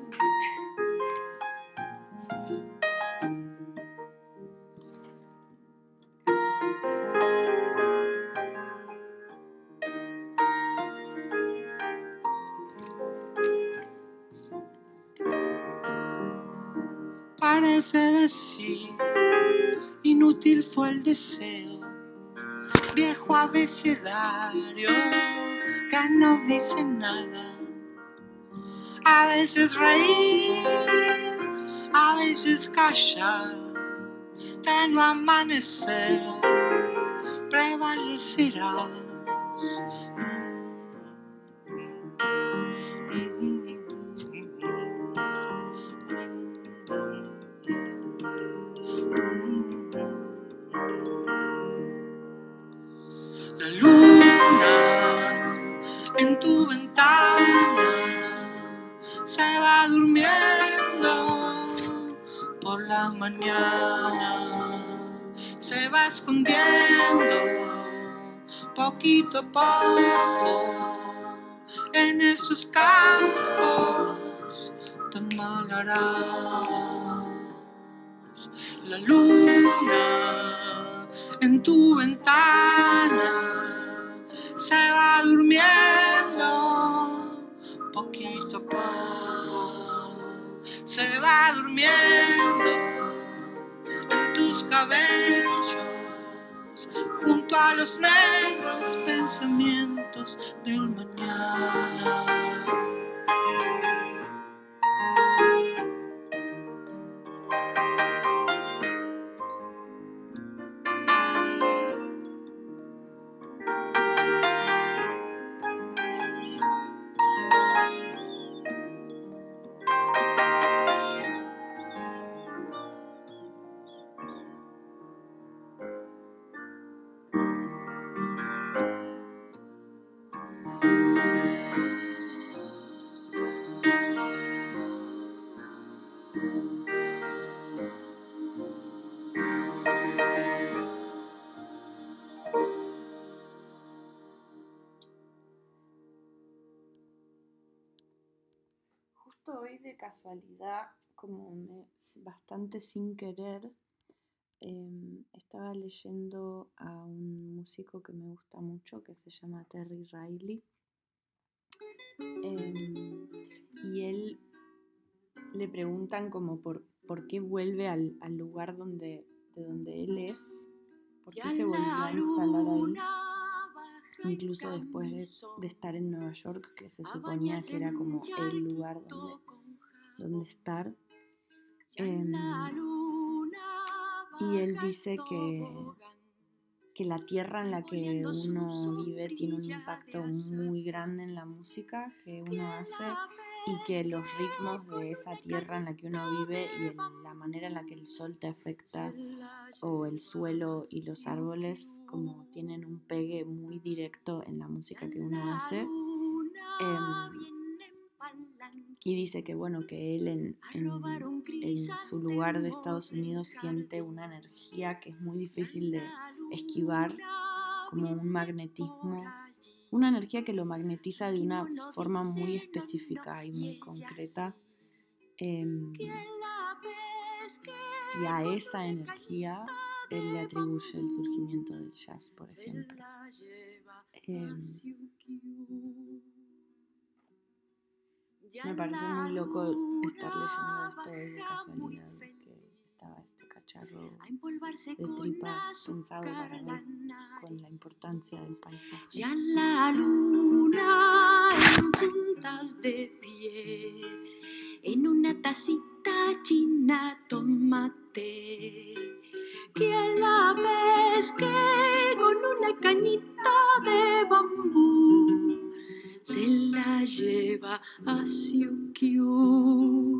Parece decir, inútil fue el deseo, viejo abecedario que no dice nada. A veces reír, a veces callar, tenue amanecer, prevalecerás. La luna en tu ventana se va durmiendo por la mañana, se va escondiendo poquito a poco en esos campos tan mal arados. La luna en tu ventana se va durmiendo poquito a poco, se va durmiendo en tus cabellos junto a los negros pensamientos del mañana. Hoy de casualidad, como me, bastante sin querer, eh, estaba leyendo a un músico que me gusta mucho que se llama Terry Riley, eh, y él le preguntan como por, por qué vuelve al, al lugar donde, de donde él es, por qué se volvió a instalar ahí. Incluso después de, de estar en Nueva York, que se suponía que era como el lugar donde, donde estar. Eh, y él dice que, que la tierra en la que uno vive tiene un impacto muy grande en la música que uno hace, y que los ritmos de esa tierra en la que uno vive y en la manera en la que el sol te afecta, o el suelo y los árboles, como tienen un pegue muy directo en la música que uno hace. Eh, y dice que bueno, que él en, en, en su lugar de Estados Unidos siente una energía que es muy difícil de esquivar, como un magnetismo, una energía que lo magnetiza de una forma muy específica y muy concreta. Eh, y a esa energía él le atribuye el surgimiento del jazz, por ejemplo. Eh, me pareció muy loco estar leyendo esto hoy de casualidad, que estaba este cacharro de tripa pensado para ver con la importancia del paisaje. Ya la luna en puntas de pie, en una tacita china tomate, que a la vez que con una cañita de bambú se la lleva a Siukiu.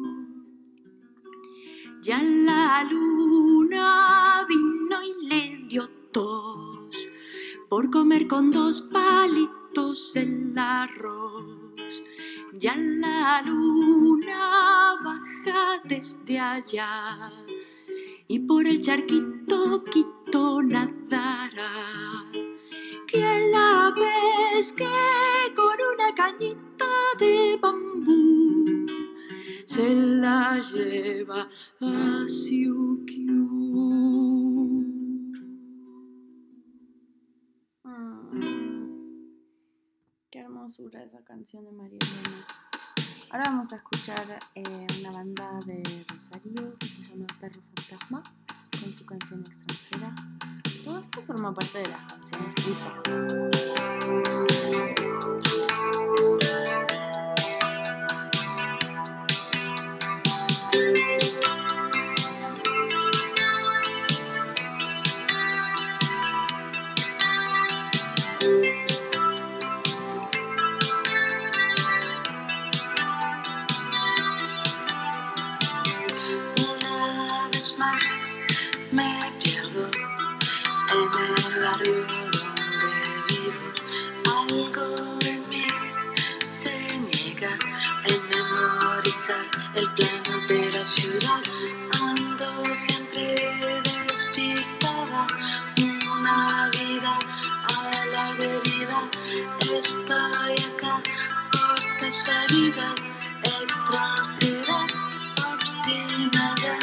Ya la luna vino y le dio tos por comer con dos palitos el arroz. Ya la luna baja desde allá y por el charquito quito nadará, que a la vez que con una cañita de bambú se la lleva a Siukiu. Qué hermosura esa canción de María Elena. Ahora vamos a escuchar eh, una banda de Rosario que se llama Perro Fantasma, con su canción extranjera. Todo esto forma parte de las canciones tripa. Una vez más me pierdo en el barrio donde vivo. Algo en mí se niega a memorizar el plano de la ciudad. Ando siempre despistada una vida a la deriva. Estoy acá por casualidad, extranjera, obstinada.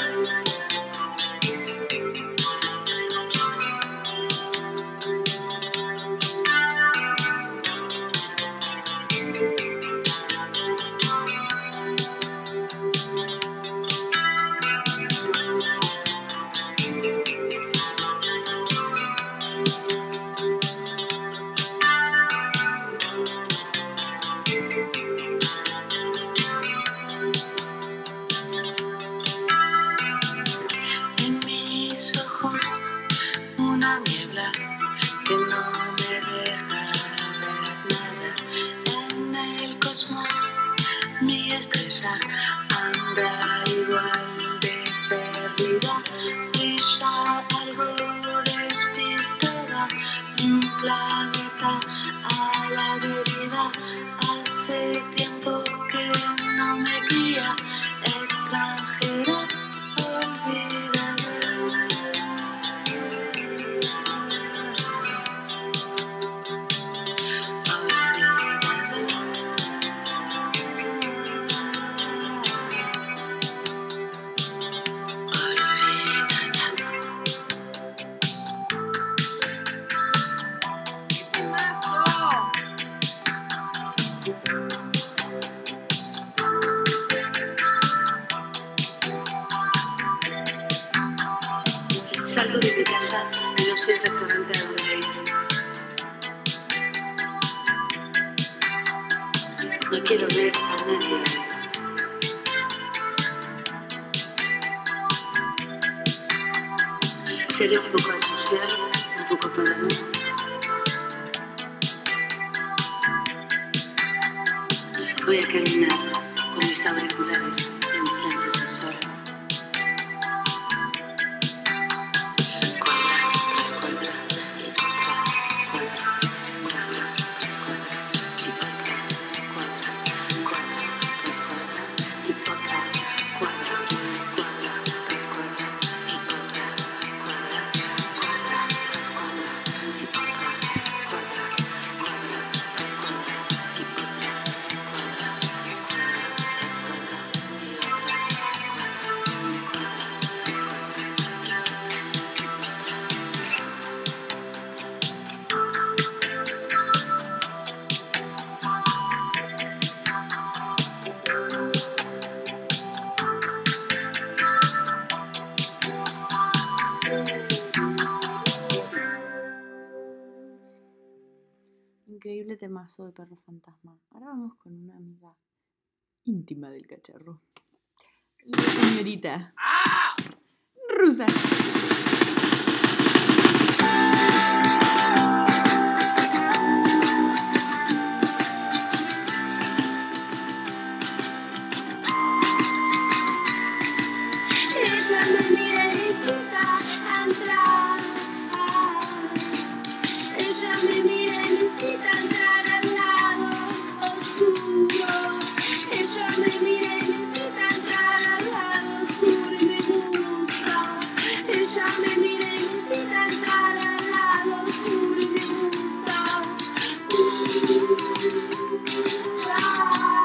En mis ojos una niebla que no me deja ver nada. En el cosmos mi estrella anda igual de perdida. Brilla algo despistada, un planeta a la deriva. Hace tiempo que no me guía, extranjera olvidada. Salgo de mi casa y no sé exactamente a dónde ir. No quiero ver a nadie. Seré un poco asocial, un poco paranoico. Voy a caminar con mis auriculares y mis lentes de sol. Increíble temazo de Perro Fantasma. Ahora vamos con una amiga íntima del cacharro. La señorita Rusa. Ella me mira y disfruta entrar. Ella me mira y necesita entrar al lado oscuro. Ella me mira y necesita entrar al lado oscuro y me gusta. Ella me mira y necesita entrar al lado oscuro y me gusta. Uh, ah,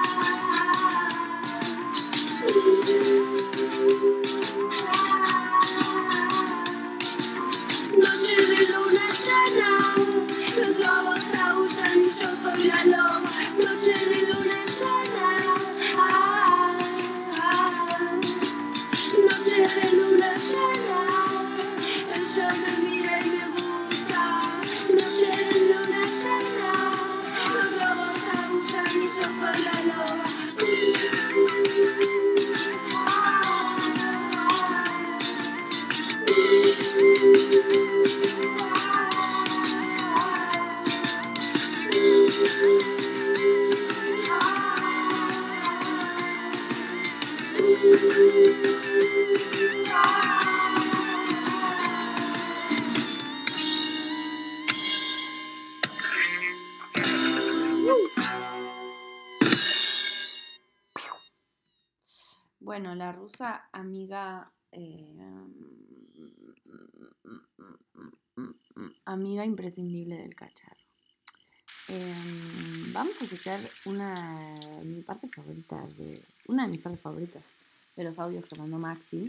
Noche de luna llena, los lobos aullan y yo soy la loba. Noche de luna llena, ah, ah. Noche de luna llena, ella me mira y me gusta. Noche de luna llena, los lobos aullan y yo soy la loba. Bueno, la rusa amiga... Eh, amiga imprescindible del cacharro. Eh, vamos a escuchar una mi parte favorita de una de mis partes favoritas de los audios que mandó Maxi.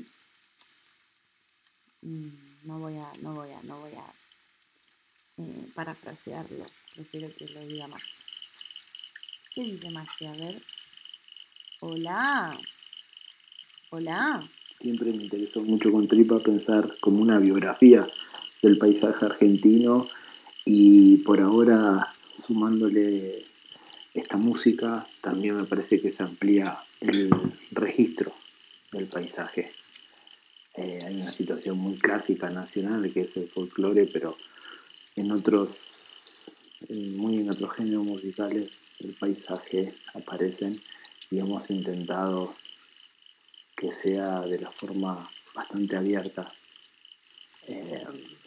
Mm, no voy a no voy a no voy a eh, parafrasearlo, prefiero que lo diga Maxi. ¿Qué dice Maxi? A ver. Hola. Hola. Siempre me interesó mucho con Tripa pensar como una biografía del paisaje argentino y por ahora sumándole esta música también me parece que se amplía el registro del paisaje. Eh, hay una situación muy clásica nacional que es el folclore, pero en otros, en muy en otros géneros musicales el paisaje aparecen y hemos intentado que sea de la forma bastante abierta. Eh,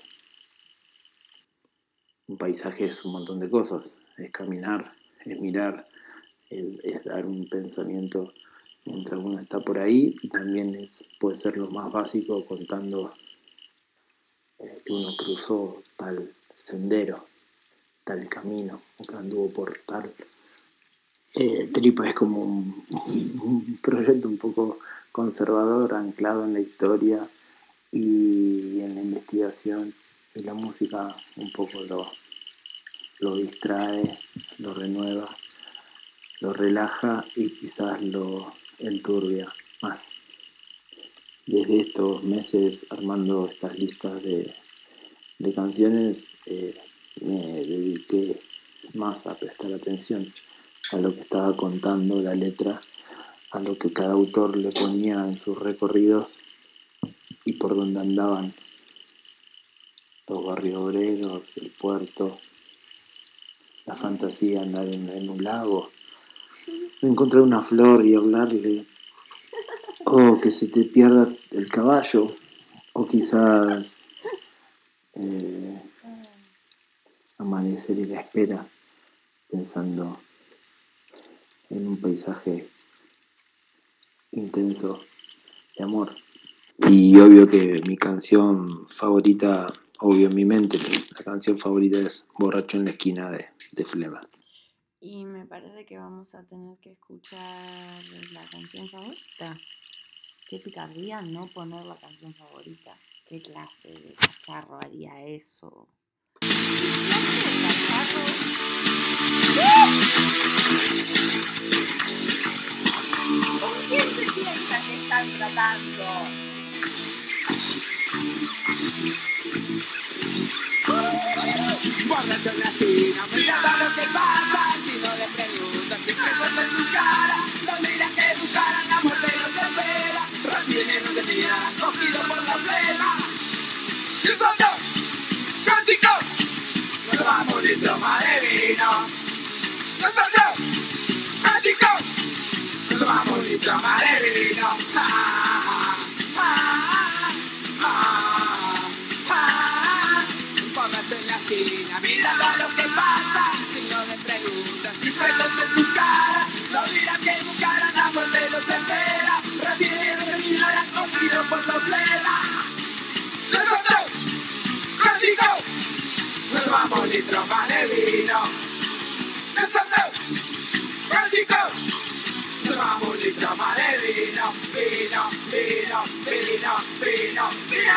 un paisaje es un montón de cosas, es caminar, es mirar, es, es dar un pensamiento mientras uno está por ahí y también es, puede ser lo más básico contando eh, que uno cruzó tal sendero, tal camino, o que anduvo por tal. Eh, Tripa es como un, un proyecto un poco conservador, anclado en la historia y en la investigación, y la música un poco lo, lo distrae, lo renueva, lo relaja y quizás lo enturbia más. Desde estos meses armando estas listas de, de canciones eh, me dediqué más a prestar atención a lo que estaba contando la letra, a lo que cada autor le ponía en sus recorridos y por dónde andaban los barrios obreros, el puerto, la fantasía de andar en, en un lago, encontrar una flor y hablarle, o que se te pierda el caballo, o quizás eh, amanecer y la espera pensando en un paisaje intenso de amor. Y obvio que mi canción favorita, obvio en mi mente, la canción favorita es Borracho en la esquina de, de Flema. Y me parece que vamos a tener que escuchar la canción favorita. Qué picardía no poner la canción favorita. ¿Qué clase de cacharro haría eso? ¿Qué clase de cacharro? ¿Con quién se piensa que están tratando? Borracho en la esquina, mirando lo que pasa. Si no le preguntan qué pasa en su cara, no mira que buscaran la muerte no se espera. Retiene no tenía, cogido por la flema. Y un soltón, con chico, no va a morir toma de vino. Y un soltón, con chico, no va a morir toma de vino. Ja, ja, ja, ja. Borracho en la esquina, mirando lo que pasa. Si no le preguntan si pesos en sus caras, no dirá que buscaran a muerte los espera. Retiene no terminarán cogido por los flemas. Nosotros, clásico, nos vamos litros más de vino. Nosotros, clásico, nos vamos litros más de vino. Vino, vino, vino, vino, vino.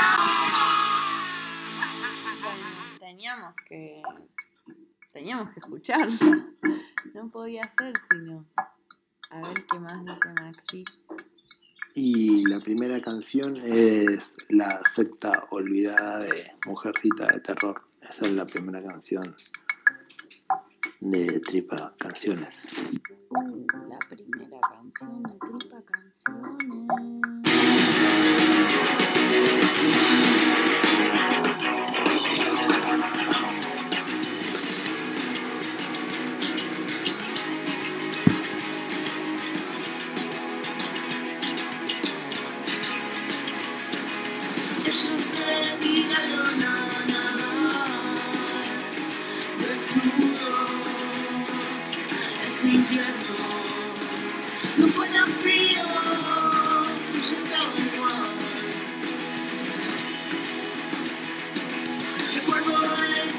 Teníamos que teníamos que escucharlo. No podía ser sino. A ver qué más dice Maxi. Y la primera canción es La secta olvidada de Mujercita de Terror. Esa es la primera canción de Tripa Canciones. Uh, la primera canción de Tripa Canciones. Ellos se tiraron a nadar desnudos ese invierno. No fue tan frío, yo estaba igual. Recuerdo el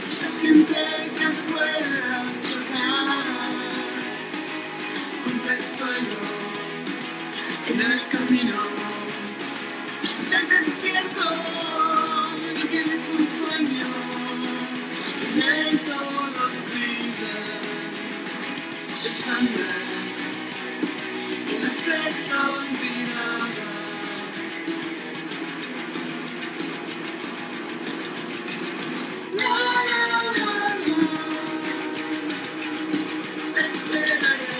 Ya sientes las ruedas chocar contra el suelo en el camino del desierto. No tienes un sueño, en él todos viven de sangre y de sed olvidada. La, la, la, la, te esperaré.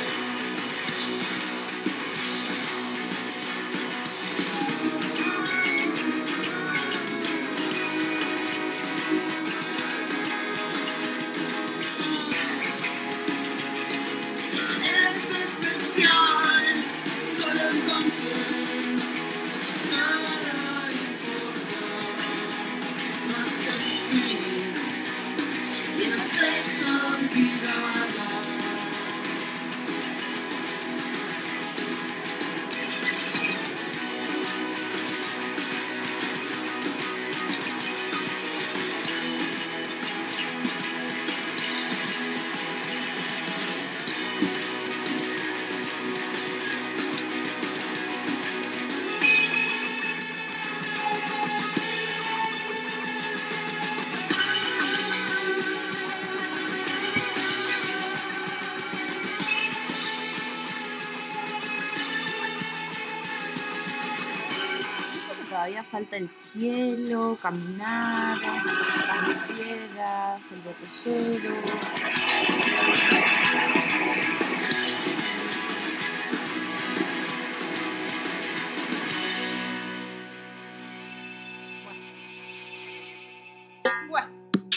Eres especial, solo entonces nada importa más que el fin y la sed olvidada. Todavía falta el cielo, caminar, las piedras, el botellero. Bueno,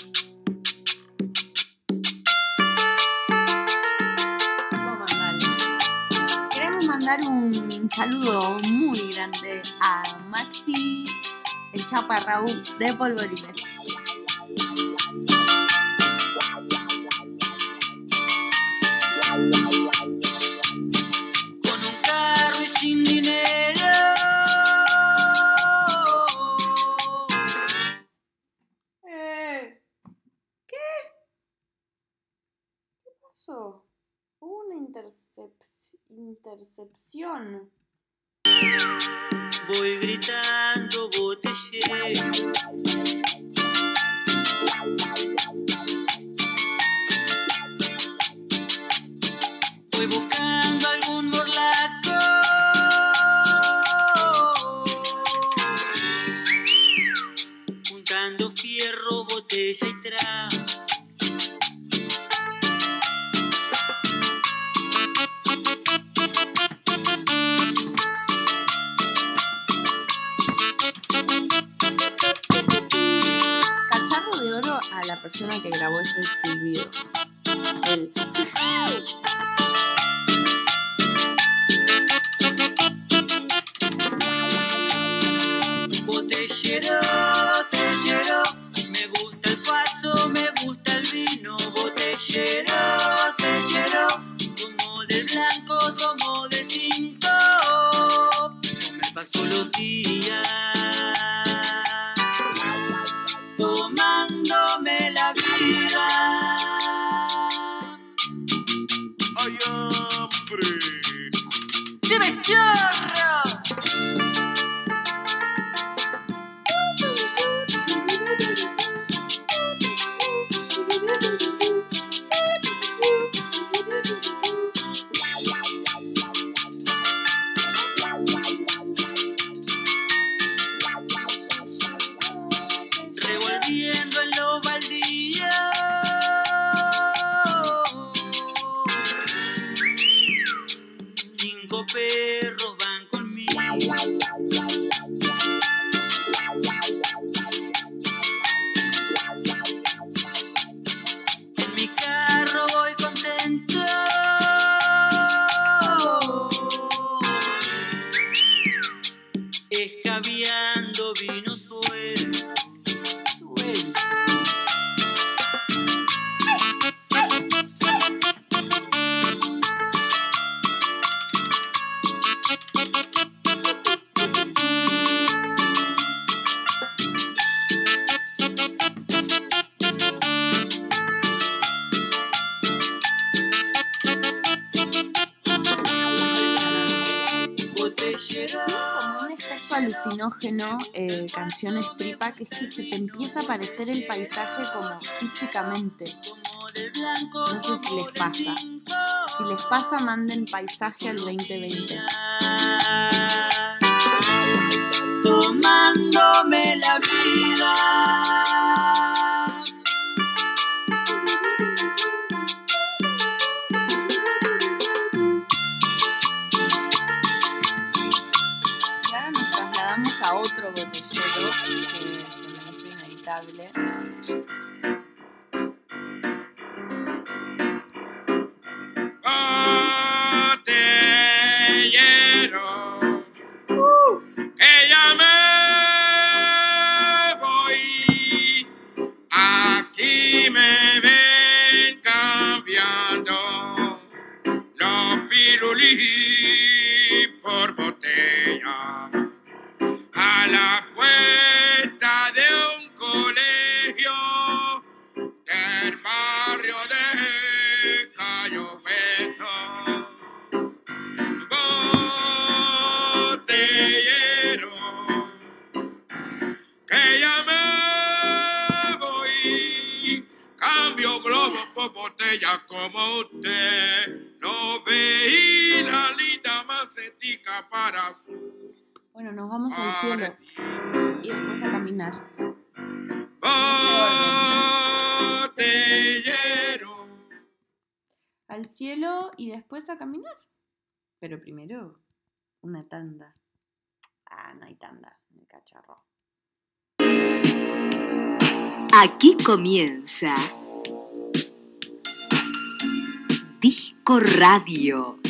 Vamos a mandarle. Queremos mandar un saludo muy grande a Maxi, el chaparrao de Polvorines. Con un carro y sin dinero. Eh, ¿Qué? ¿Qué pasó? Hubo una intercep- intercepción. Voy gritando botellero. Voy buscando algún morlaco. Juntando fierro, botella y trago. Cacharro de oro a la persona que grabó ese silbido. Él. Botellero, botellero, me gusta el paso, me gusta el vino. Botellero, botellero, tomo del blanco, tomo del tinto. No me paso los días tomándome la vida. ¡Ay, hambre! ¡Dime, chorro! alucinógeno eh, canciones tripa, que es que se te empieza a aparecer el paisaje como físicamente. No sé si les pasa. Si les pasa, manden paisaje al veinte veinte. Tomándome la vida. Y ahora nos trasladamos a otro botellero que se me hace inevitable. Botellero, uh, que ya me voy. Aquí me ven cambiando los pirulí por botella a la puerta de un colegio del barrio de Cayo Hueso. Botellero, que ya me voy, cambio globos por botella como usted no ve, y la linda macetica para su... Bueno, nos vamos al cielo y después a caminar. Botellero. Al cielo y después a caminar. Pero primero, una tanda. Ah, no hay tanda, me cacharro. Aquí comienza Disco Radio.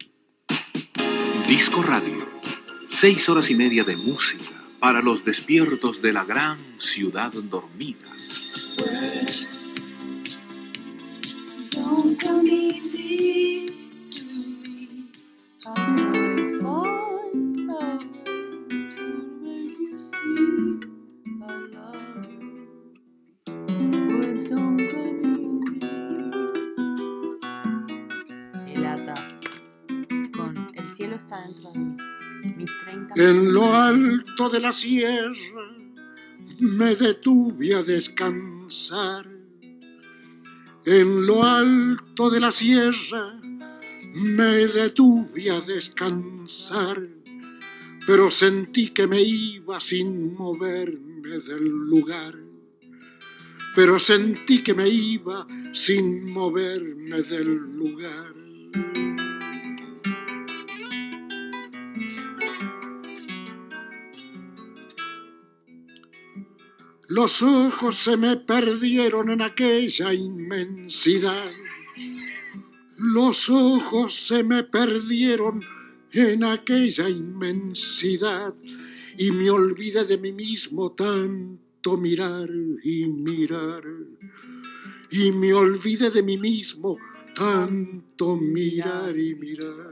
Disco Radio. Seis horas y media de música para los despiertos de la gran ciudad dormida. Don't come easy to me. I find a way to make you see I love you. Words don't come easy. El ata con El cielo está dentro de mí. Mis treinta En lo alto de la sierra me detuve a descansar. En lo alto de la sierra me detuve a descansar, pero sentí que me iba sin moverme del lugar. Pero sentí que me iba sin moverme del lugar. Los ojos se me perdieron en aquella inmensidad. Los ojos se me perdieron en aquella inmensidad y me olvidé de mí mismo tanto mirar y mirar. Y me olvidé de mí mismo tanto mirar y mirar.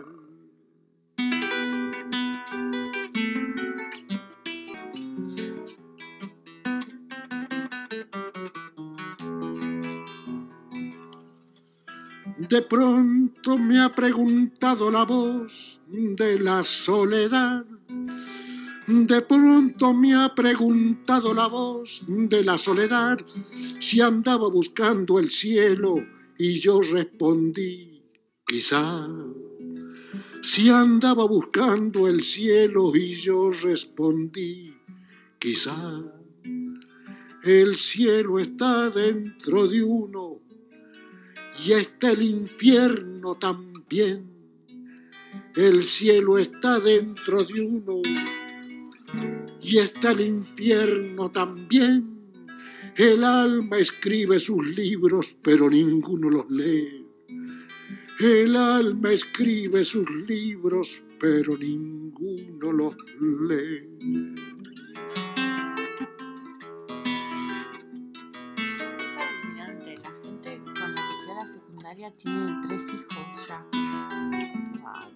De pronto me ha preguntado la voz de la soledad. De pronto me ha preguntado la voz de la soledad si andaba buscando el cielo y yo respondí, quizá. Si andaba buscando el cielo y yo respondí, quizá. El cielo está dentro de uno y está el infierno también. El cielo está dentro de uno y está el infierno también. El alma escribe sus libros, pero ninguno los lee. El alma escribe sus libros, pero ninguno los lee. Tiene tres hijos ya. Wow.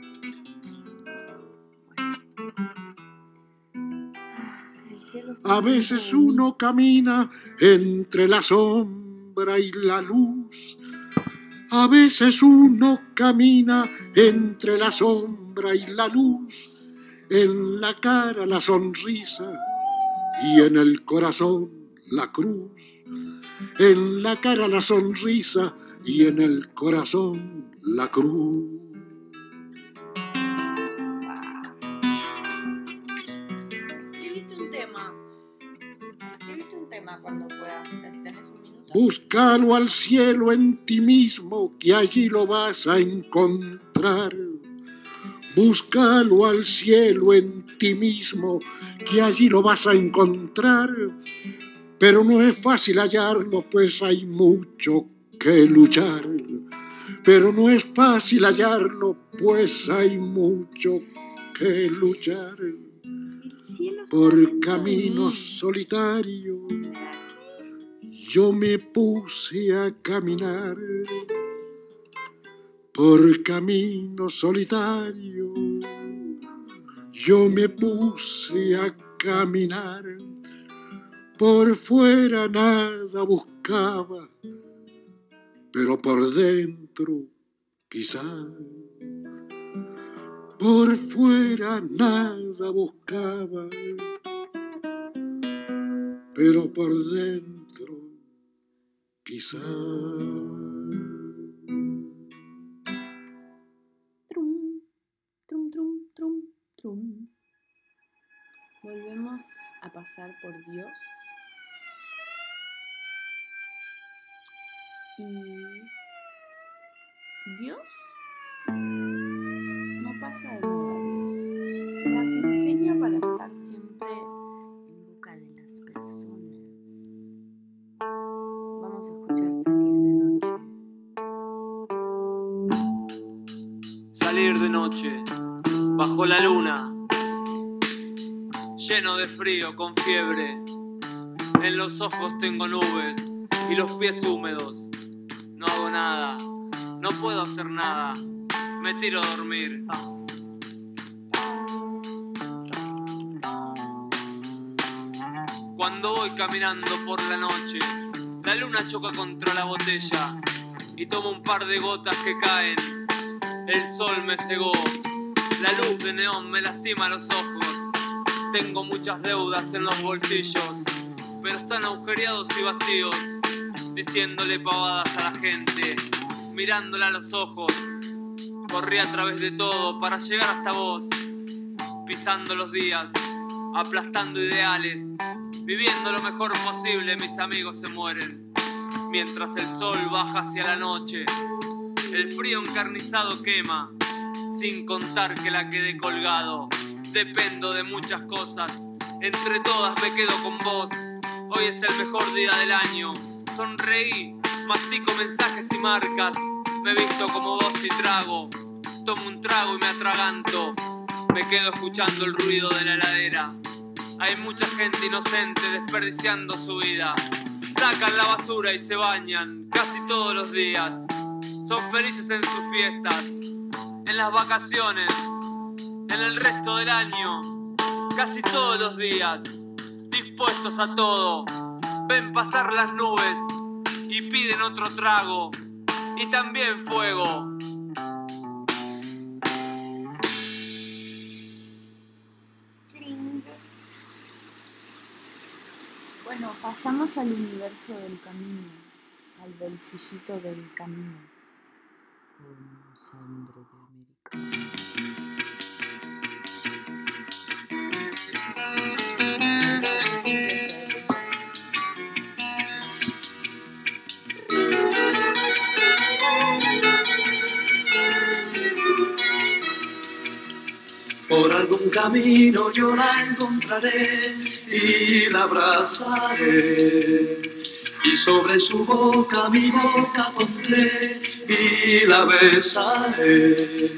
Bueno. A veces uno camina entre la sombra y la luz. A veces uno camina entre la sombra y la luz. en la cara la sonrisa y en el corazón la cruz. En la cara la sonrisa y en el corazón la cruz. Escribite un tema. Escribite un tema cuando puedas. ¿Tenés un minuto? Búscalo al cielo en ti mismo, que allí lo vas a encontrar. Búscalo al cielo en ti mismo, que allí lo vas a encontrar. Pero no es fácil hallarlo, pues hay mucho que luchar. Pero no es fácil hallarlo, pues hay mucho que luchar. Por caminos solitarios yo me puse a caminar. Por caminos solitarios yo me puse a caminar. Por fuera nada buscaba, pero por dentro quizá. Por fuera nada buscaba, pero por dentro quizá. Trum, trum, trum, trum, trum. Volvemos a pasar por Dios. Y Dios no pasa de moda. Dios se las ingenia para estar siempre en boca de las personas. Vamos a escuchar Salir de Noche. Salir de noche, bajo la luna, lleno de frío, con fiebre. En los ojos tengo nubes y los pies húmedos. No hago nada, no puedo hacer nada, me tiro a dormir. Cuando voy caminando por la noche, la luna choca contra la botella y tomo un par de gotas que caen. El sol me cegó, la luz de neón me lastima los ojos. Tengo muchas deudas en los bolsillos, pero están agujereados y vacíos. Diciéndole pavadas a la gente, mirándola a los ojos. Corrí a través de todo para llegar hasta vos, pisando los días, aplastando ideales, viviendo lo mejor posible. Mis amigos se mueren, mientras el sol baja hacia la noche. El frío encarnizado quema, sin contar que la quedé colgado. Dependo de muchas cosas, entre todas me quedo con vos. Hoy es el mejor día del año. Sonreí, mastico mensajes y marcas. Me visto como vos y trago. Tomo un trago y me atraganto. Me quedo escuchando el ruido de la heladera. Hay mucha gente inocente desperdiciando su vida. Sacan la basura y se bañan casi todos los días. Son felices en sus fiestas, en las vacaciones, en el resto del año. Casi todos los días, dispuestos a todo. Ven pasar las nubes y piden otro trago y también fuego. Ching. Bueno, pasamos al universo del camino, al bolsillito del camino, con Sandro de América. Por algún camino yo la encontraré y la abrazaré, y sobre su boca mi boca pondré y la besaré.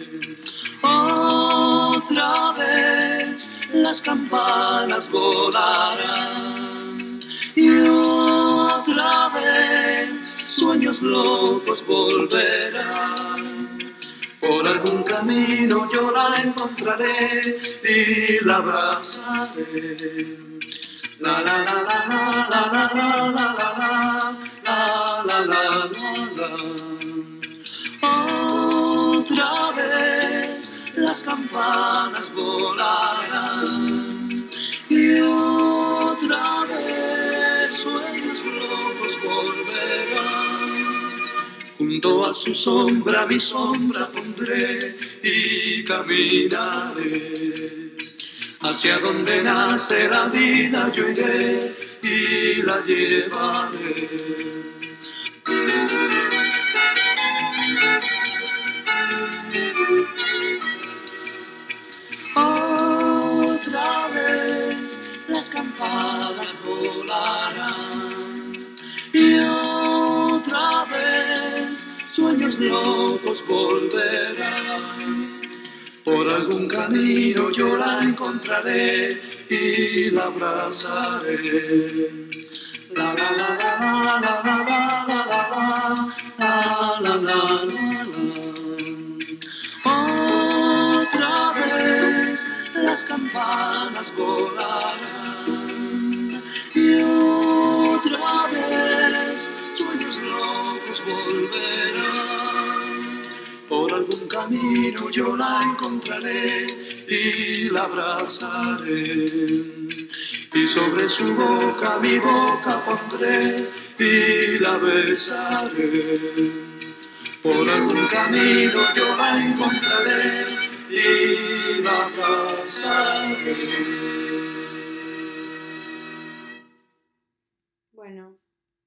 Otra vez las campanas volarán y otra vez sueños locos volverán. Por algún camino yo la encontraré y la abrazaré. La la la la la la la la la la la la la la. Otra vez las las campanas volarán y otra vez sueños locos volverán. Junto a su sombra mi sombra pondré y caminaré. Hacia donde nace la vida yo iré y la llevaré. Otra vez las campanas volarán y otra vez sueños locos volverán. Por algún camino yo la encontraré y la abrazaré. La la la la la la la la la la la la. Otra vez las campanas volarán y otra vez sueños locos volverán. Por algún camino yo la encontraré y la abrazaré. Y sobre su boca mi boca pondré y la besaré. Por algún camino yo la encontraré y la abrazaré. Bueno.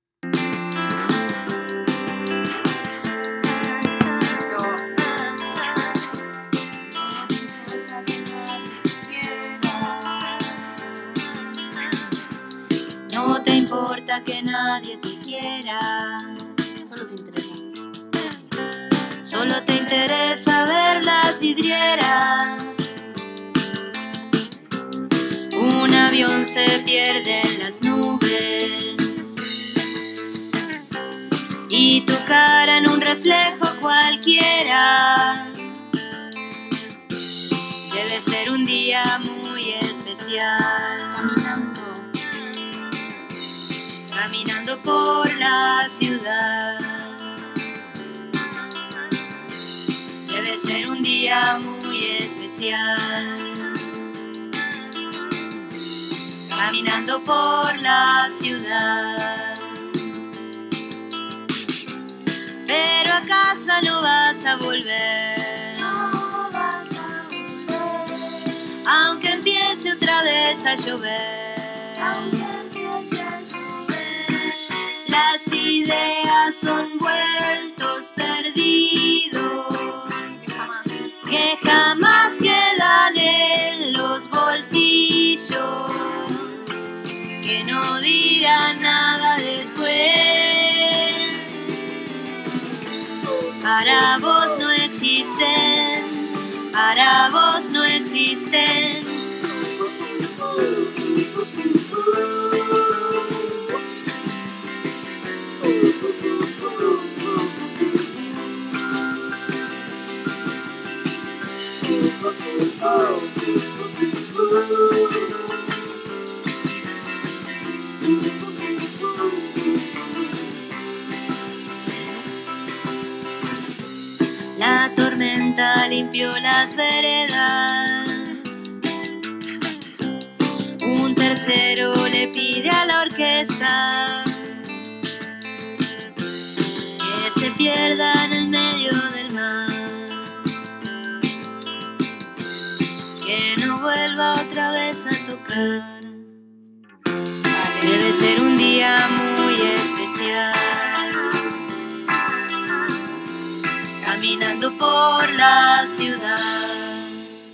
No te importa que nadie te quiera, Solo te interesa. solo te interesa ver las vidrieras. Un avión se pierde en las nubes y tu cara en un reflejo cualquiera. Debe ser un día muy especial. Caminando. Caminando por la ciudad. Debe ser un día muy especial. Caminando por la ciudad. Pero a casa no vas a volver. No vas a volver. Aunque empiece otra vez a llover. Aunque empiece a llover. Las ideas son vueltos perdidos que jamás quedan en los bolsillos, que no dirán nada después. Para vos no existen, para vos no existen. La tormenta limpió las veredas. Un tercero le pide a la orquesta que se pierda en el medio del mar, que no vuelva otra vez a tocar. Debe ser un día muy especial. Caminando por la ciudad.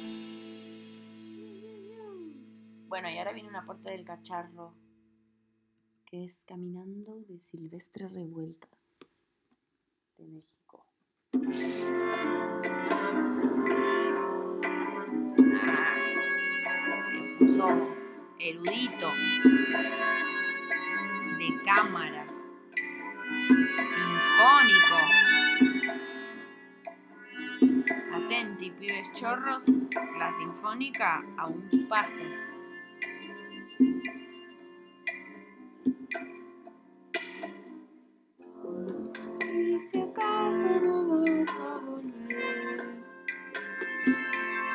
Bueno, y ahora viene un aporte del cacharro. Que es Caminando de Silvestre Revueltas, de México. Ah, se puso erudito. De cámara. Sinfónico. Atenti, pibes chorros, la sinfónica a un paso. Y si acaso no vas a volver,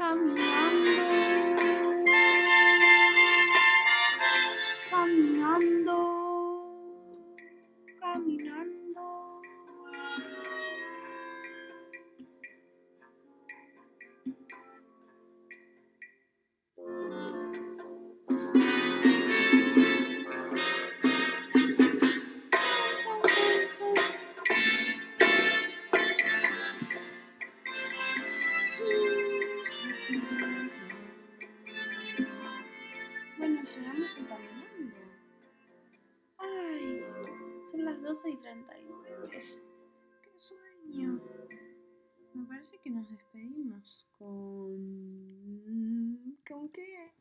caminando, caminando, caminando. Bueno, llegamos a caminando. Ay, son las doce y treinta y nueve. ¡Qué sueño! Me parece que nos despedimos con... ¿Con qué?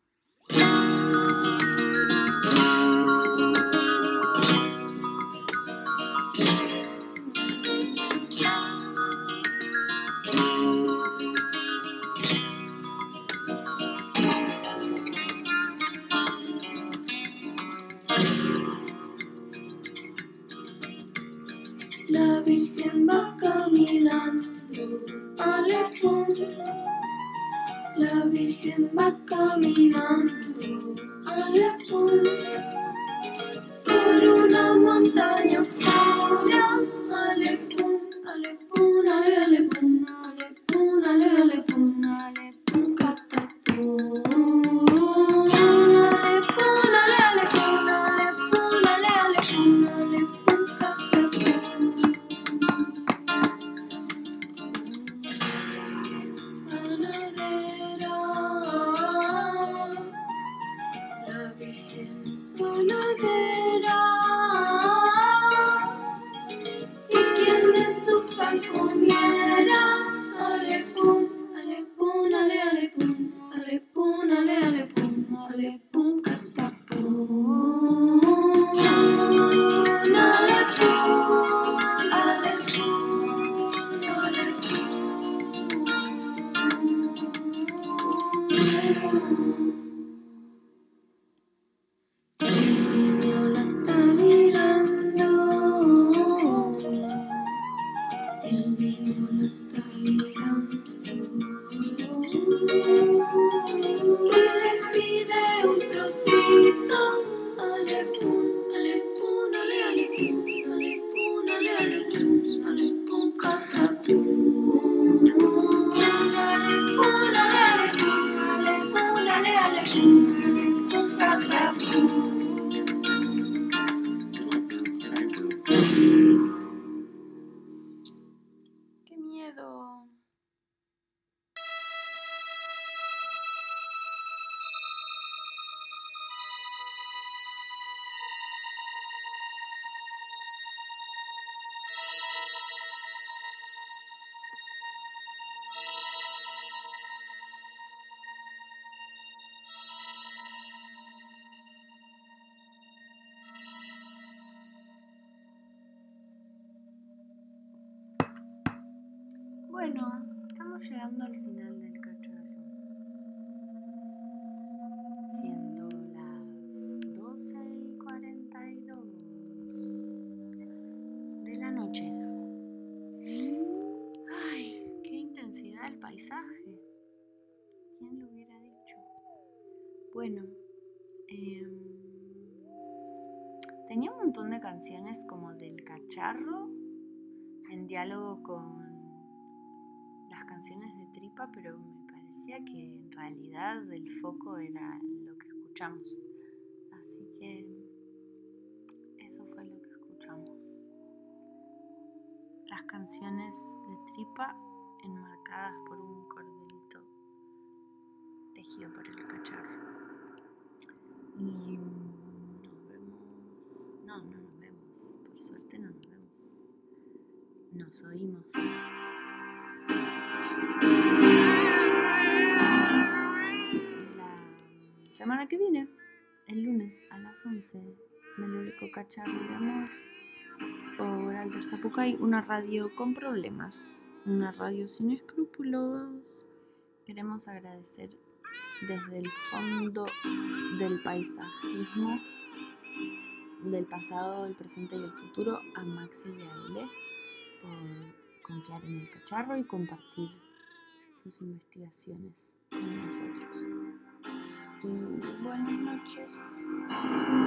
La Virgen va caminando a la punta. La Virgen va caminando a la punta. Por una montaña oscura. Ale pum, ale pum, ale ale pum, ale pum, ale ale pum, ale pum, catapum. Ale pum, ale ale pum, ale pum, ale ale pum, ale pum, catapum. La Virgen es panadera, y quien de su pan comiera, ale pum, ale pum, ale ale pum, ale pum, ale ale pum, ale pum, catapum. Ale pum, ale pum, ale pum. El niño la está mirando, el niño la está mirando, y le pide un trocito. Ale pum, ale pum, ale ale pum, ale pum, ale ale pum, ale pum, catapum. Ale pum, ale ale pum, ale pum, ale ale pum, ale pum, catapum. ¡Qué miedo! Bueno, estamos llegando al final del cacharro. Siendo las doce y cuarenta y dos de la noche. Ay, qué intensidad el paisaje. ¿Quién lo hubiera dicho? Bueno, eh, tenía un montón de canciones como del cacharro en diálogo con las canciones de Tripa, pero me parecía que en realidad el foco era lo que escuchamos. Así que eso fue lo que escuchamos. Las canciones de Tripa enmarcadas por un cordelito tejido por el cacharro. Y nos vemos... No, no nos vemos. Por suerte no nos vemos. Nos oímos. La semana que viene, el lunes a las once, Melódico Cacharro de Amor por Alter Zapucay, una radio con problemas, una radio sin escrúpulos. Queremos agradecer desde el fondo del paisajismo, del pasado, el presente y el futuro, a Maxi y a Ele por confiar en el cacharro y compartir sus investigaciones. con nosotros. Y buenas noches.